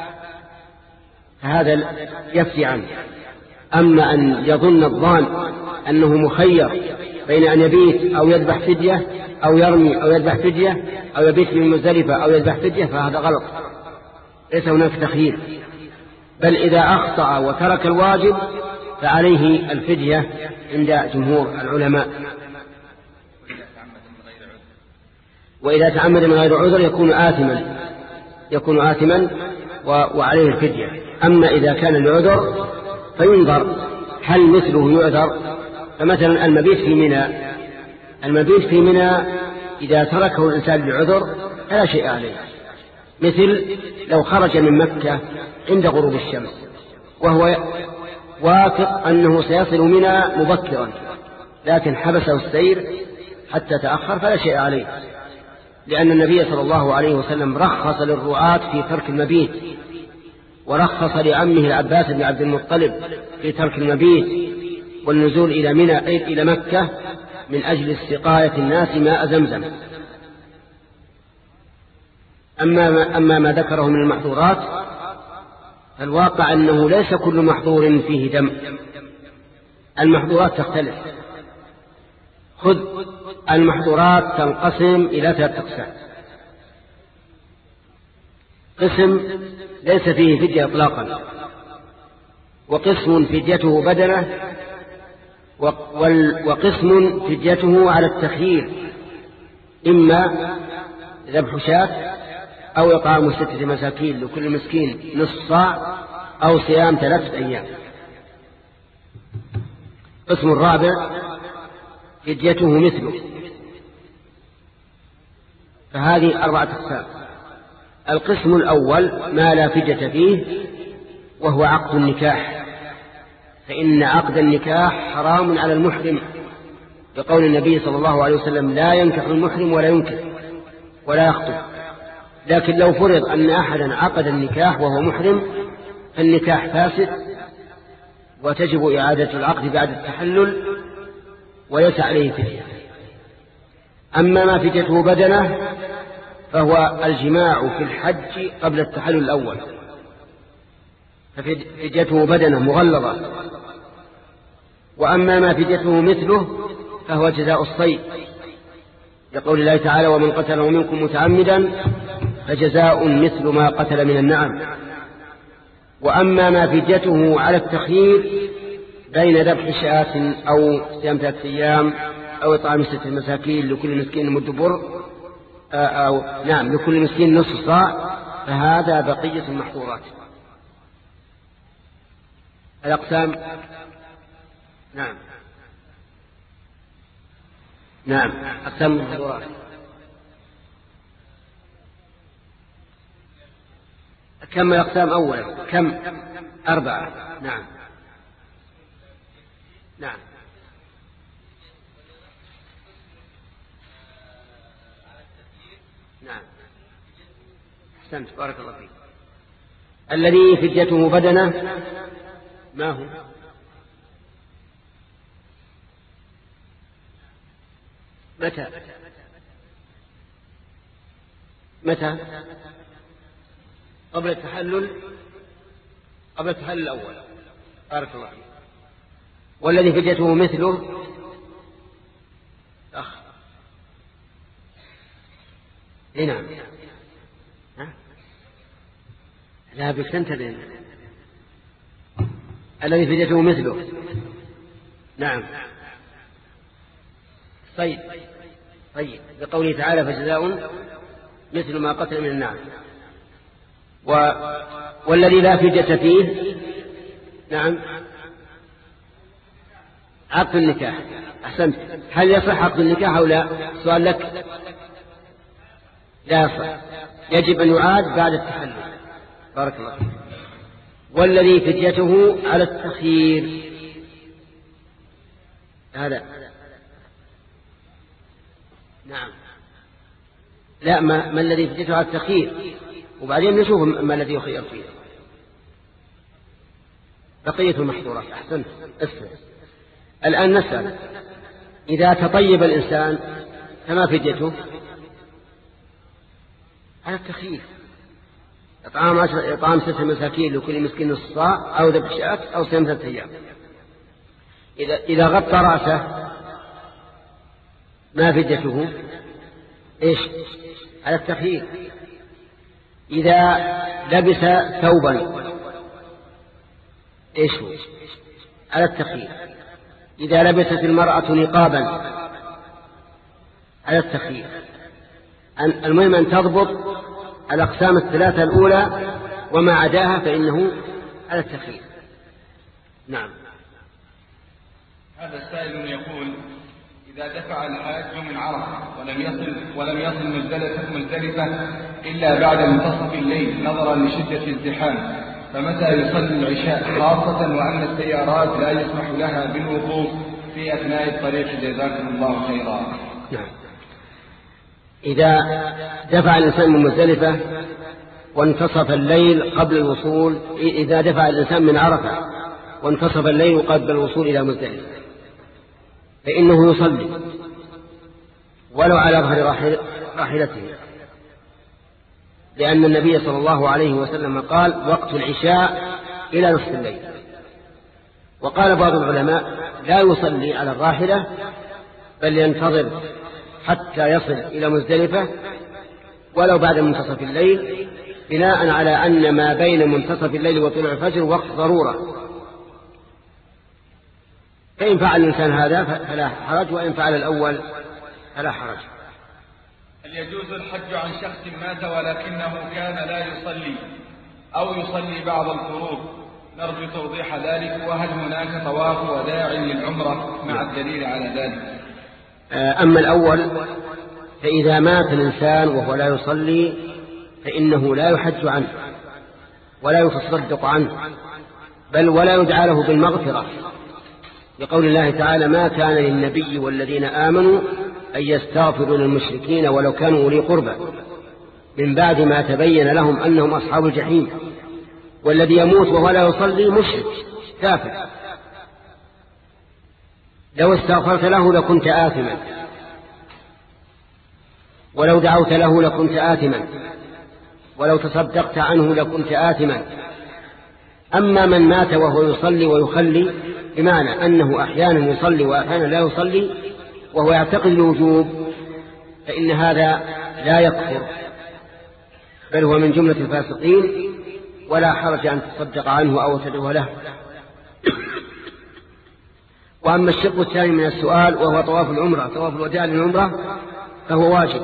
فهذا يفتي عنه. أما أن يظن الظان أنه مخير بين أن يبيت أو يذبح فدية أو يرمي أو يذبح فدية أو يبيت من مزدلفة أو يذبح فدية فهذا غلط، ليس هناك تخيير. بل إذا أخطأ وترك الواجب فعليه الفدية عند جمهور العلماء. وإذا تعمد من غير عذر يكون آثما يكون آثما وعليه الفدية. أما إذا كان العذر فينظر هل مثله يعذر. فمثلا المبيت في منى المبيت في منى إذا تركه الإنسان بعذر فلا شيء عليه، مثل لو خرج من مكة عند غروب الشمس وهو واثق أنه سيصل منى مبكرا لكن حبسه السير حتى تأخر فلا شيء عليه، لأن النبي صلى الله عليه وسلم رخص للرعاة في ترك المبيت، ورخص لعمه العباس بن عبد المطلب في ترك المبيت والنزول إلى منى إلى مكة من أجل استقاية الناس ماء زمزم. أما ما, أما ما ذكره من المحظورات فالواقع أنه ليس كل محظور فيه دم. المحظورات تختلف. خذ المحظورات تنقسم إلى ثلاثة أقسام. قسم ليس فيه فدية إطلاقا، وقسم فديته بدنة، وقسم فديته على التخيير، إما ذبح شاة أو إطعام ستة مساكين لكل مسكين نصف صاع أو صيام ثلاثة أيام. قسم الرابع فديته مثله. فهذه أربعة أقسام. القسم الأول ما لا فدية فيه وهو عقد النكاح، فإن عقد النكاح حرام على المحرم بقول النبي صلى الله عليه وسلم لا ينكح المحرم ولا ينكح ولا يخطب. لكن لو فرض أن أحدا عقد النكاح وهو محرم فالنكاح فاسد وتجب إعادة العقد بعد التحلل وليس عليه فدية. أما ما فديته بدنة فهو الجماع في الحج قبل التحلل الأول، ففديته بدنة مغلظة. وأما ما فديته مثله فهو جزاء الصيد يقول الله تعالى ومن قتله منكم متعمدا فجزاء مثل ما قتل من النعم. وأما ما فديته على التخيير بين ذبح شاة أو صيام ثلاثة أيام أو إطعام ستة مساكين لكل مسكين مد بر أو نعم لكل مسكين نصف صاع فهذا بقية المحظورات. الأقسام نعم نعم أقسام المحظورات. كم الأقسام أولا؟ كم؟ أربعة. نعم نعم نعم أحسنت بارك الله فيك. الذي فديته بدنة ما هو؟ متى متى قبل التحلل قبل التحلل الأول بارك الله فيك. والذي فديته مثله أخ نعم لا بكتنتبه. الذي فديته مثله نعم طيب طيب بقوله تعالى فجزاء مثل ما قتل من النعم. و... والذي لا فدية فيه نعم عقد النكاح. أحسنت. هل يصح عقد النكاح أو لا؟ سؤال لك. لا يصح، يجب أن يعاد بعد التحلل. بارك الله فيك. والذي فديته على التخيير هذا نعم لا ما, ما الذي فديته على التخيير وبعدين نشوف ما الذي يخير فيه. بقية المحظورات. أحسنت. اسمع الآن نسأل إذا تطيب الإنسان فما فديته؟ على التخيير. إطعام عشر إطعام ستة مساكين لكل مسكين نصف صاع أو ذبح شاة أو صيام ثلاثة أيام. إذا إذا غطى رأسه ما فديته؟ إيش؟ على التخيير. إذا لبس ثوبا إيش هو؟ على التخيير. إذا لبست المرأة نقابا على التخيير. المهم أن تضبط الأقسام الثلاثة الأولى وما عداها فإنه على التخيير. نعم. هذا السائل يقول إذا دفع الحاج من عرفة ولم يصل ولم يصل مزدلفة إلا بعد منتصف الليل نظرا لشدة الزحام، فمتى يصلي العشاء، خاصة وأن السيارات لا يسمح لها بالوقوف في أثناء الطريق؟ جزاكم الله خيرا. نعم. إذا دفع الإنسان من مزدلفة وانتصف الليل قبل الوصول، إذا دفع الإنسان من عرفة وانتصف الليل قبل الوصول إلى مزدلفة فإنه يصلي ولو على ظهر راحلته، لأن النبي صلى الله عليه وسلم قال وقت العشاء إلى نصف الليل. وقال بعض العلماء لا يصلي على الراحلة بل ينتظر حتى يصل إلى مزدلفة ولو بعد منتصف الليل، بناء على أن ما بين منتصف الليل وطلوع الفجر وقت ضرورة. فإن فعل الإنسان هذا فلا حرج، وإن فعل الأول فلا حرج. هل يجوز الحج عن شخص مات ولكنه كان لا يصلي أو يصلي بعض الفروض؟ نرجو توضيح ذلك، وهل هناك طواف وداع للعمرة مع الدليل على ذلك؟ أما الأول فإذا مات الإنسان وهو لا يصلي فإنه لا يحج عنه ولا يتصدق عنه، بل ولا يدعى له بالمغفرة، لقول الله تعالى ما كان للنبي والذين آمنوا أن يستغفروا للمشركين ولو كانوا أولي قربى من بعد ما تبين لهم أنهم أصحاب الجحيم. والذي يموت وهو لا يصلي مشرك كافر، لو استغفرت له لكنت آثما، ولو دعوت له لكنت آثما، ولو تصدقت عنه لكنت آثما. أما من مات وهو يصلي ويخلي، بمعنى أنه أحيانا يصلي وأحيانا لا يصلي وهو يعتقد الوجوب، فإن هذا لا يكفر بل هو من جملة الفاسقين، ولا حرج أن تصدق عنه أو تدعو له. وأما الشق الثاني من السؤال وهو طواف العمرة، طواف الوداع للعمرة، فهو واجب،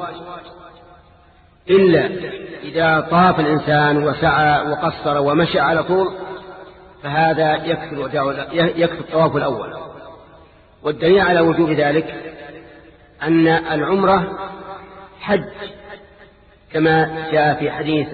إلا إذا طاف الإنسان وسعى وقصر ومشى على طول فهذا يكفي الوداع، يكفي الطواف الأول. والدليل على وجوب ذلك أن العمرة حج، كما جاء في حديث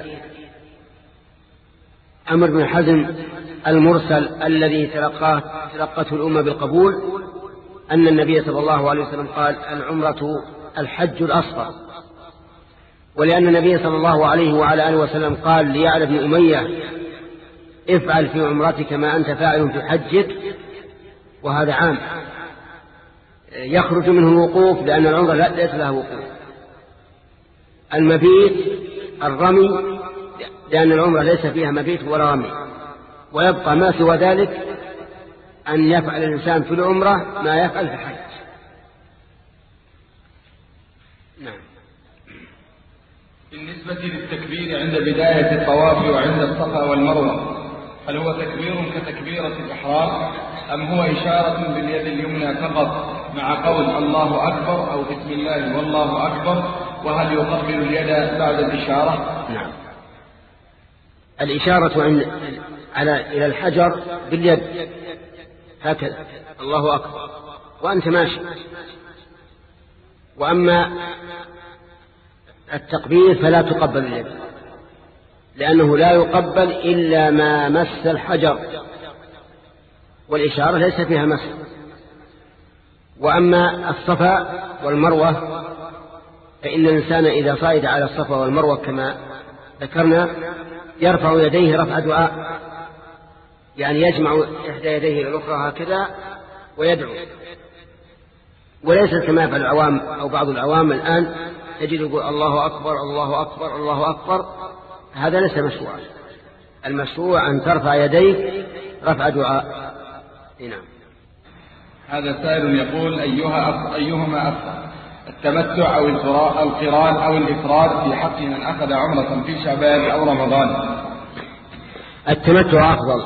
عمرو بن حزم المرسل الذي تلقاه تلقته الأمة بالقبول، أن النبي صلى الله عليه وسلم قال العمرة الحج الأصغر. ولأن النبي صلى الله عليه وعلى آله وسلم قال ليعلى بن أمية افعل في عمرتك ما أنت فاعل في حجك، وهذا عام يخرج منه الوقوف، لأن العمرة لا ليس لها وقوف. المبيت الرمي، لأن العمرة ليس فيها مبيت ولا رمي. ويبقى ما سوى ذلك أن يفعل الإنسان في العمرة ما يفعل في الحج. نعم. بالنسبة للتكبير عند بداية الطواف وعند الصفا والمروة، هل هو تكبير كتكبيرة الإحرام أم هو إشارة باليد اليمنى فقط مع قول الله أكبر أو بسم الله والله أكبر؟ وهل يقبل اليد بعد الإشارة؟ نعم. الإشارة عن على إلى الحجر باليد هكذا الله أكبر وأنت ماشي. وأما التقبيل فلا تقبل اليد، لأنه لا يقبل إلا ما مس الحجر، والإشارة ليس فيها مس. وأما الصفا والمروة فإن الإنسان إذا صعد على الصفا والمروة كما ذكرنا يرفع يديه رفع دعاء، يعني يجمع إحدى يديه إلى الأخرى هكذا ويدعو، وليس كما في العوام أو بعض العوام الآن تجد يقول الله أكبر الله أكبر الله أكبر، هذا ليس مشروعا. المشروع أن ترفع يديك رفع دعاء. نعم. هذا سائل يقول أيها أف... أيهما أفضل، التمتع أو القران أو الإفراد في حق من أخذ عمرة في شعبان أو رمضان؟ التمتع أفضل،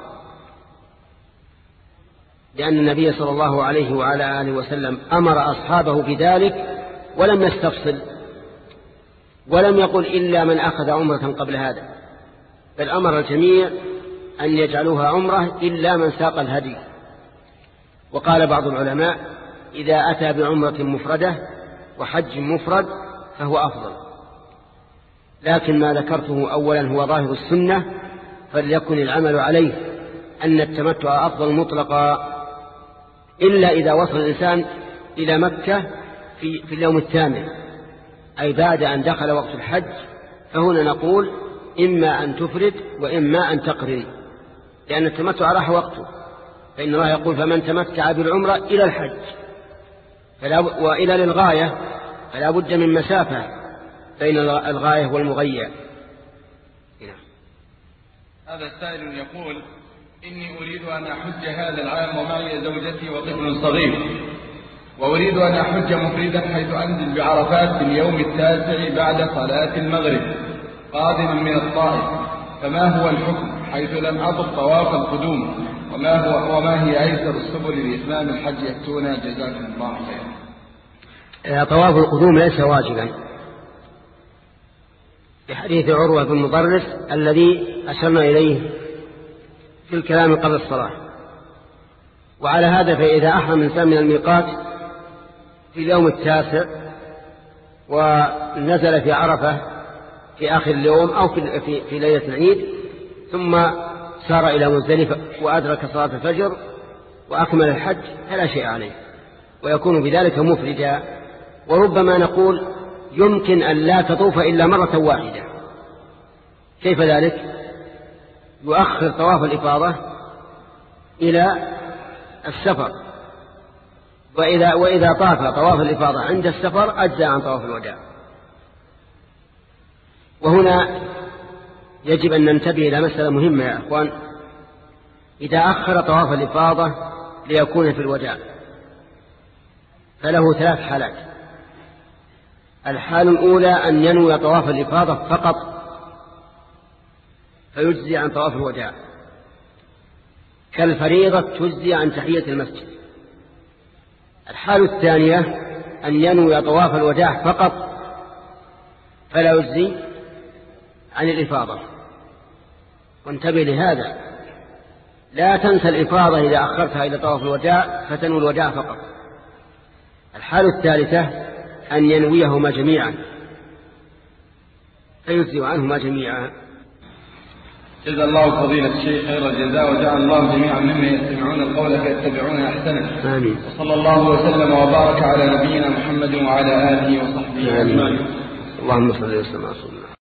لأن النبي صلى الله عليه وعلى آله وسلم أمر أصحابه بذلك ولم يستفصل، ولم يقل إلا من أخذ عمرة قبل هذا، بل أمر الجميع أن يجعلوها عمرة إلا من ساق الهدي. وقال بعض العلماء إذا أتى بعمرة مفردة وحج مفرد فهو أفضل، لكن ما ذكرته أولا هو ظاهر السنة، فليكن العمل عليه أن التمتع أفضل مطلقا، إلا إذا وصل الإنسان إلى مكة في, في اليوم الثامن، أي بعد أن دخل وقت الحج، فهنا نقول إما أن تفرد وإما أن تقرن، لأن التمتع راح وقته، فإن الله يقول فمن تمتع بالعمرة إلى الحج فلا وإلى للغاية، فلا بد من مسافة بين الغاية والمغية. هذا السائل يقول إني أريد أن أحج هذا العام ومعي زوجتي وطفل صغير، وأريد أن أحج مفردا حيث أنزل بعرفات في اليوم التاسع بعد صلاة المغرب قادما من الطائف، فما هو الحكم حيث لم أضف طواف القدوم، وما هو وما هي أيسر السبل لإتمام الحج يأتونا جزاكم الله خيرا؟ طواف القدوم ليس واجبا بحديث عروة بن مضرس الذي أشرنا إليه في الكلام قبل الصلاة. وعلى هذا فإذا أحرم الإنسان من الميقات في اليوم التاسع ونزل في عرفة في آخر اليوم أو في, في, في ليلة العيد، ثم سار إلى مزدلفة وأدرك صلاة الفجر وأكمل الحج فلا شيء عليه، ويكون بذلك مفردا. وربما نقول يمكن أن لا تطوف إلا مرة واحدة. كيف ذلك؟ يؤخر طواف الإفاضة إلى السفر، وإذا, وإذا طاف طواف الإفاضة عند السفر أجزى عن طواف الوداع. وهنا يجب أن ننتبه إلى مسألة مهمة يا أخوان، إذا أخر طواف الإفاضة ليكون في الوداع فله ثلاث حالات. الحال الأولى أن ينوي طواف الإفاضة فقط فيجزي عن طواف الوداع، كالفريضة تجزي عن تحية المسجد. الحال الثانية أن ينوي طواف الوداع فقط فلا يجزي عن الإفاضة. وانتبه لهذا، لا تنسى الإفاضة إذا أخرتها إلى طواف الوداع فتنوي الوداع فقط. الحال الثالثة أن ينويهما جميعا فيجزي عنهما جميعا. جزا الله فضيلة الشيخ خير الجزاء، وجعل الله جميعا ممن يستمعون القول فيتبعون أحسنه. آمين. وصلى الله وسلم وبارك على نبينا محمد وعلى آله وصحبه أجمعين. اللهم صل وسلم على رسول الله.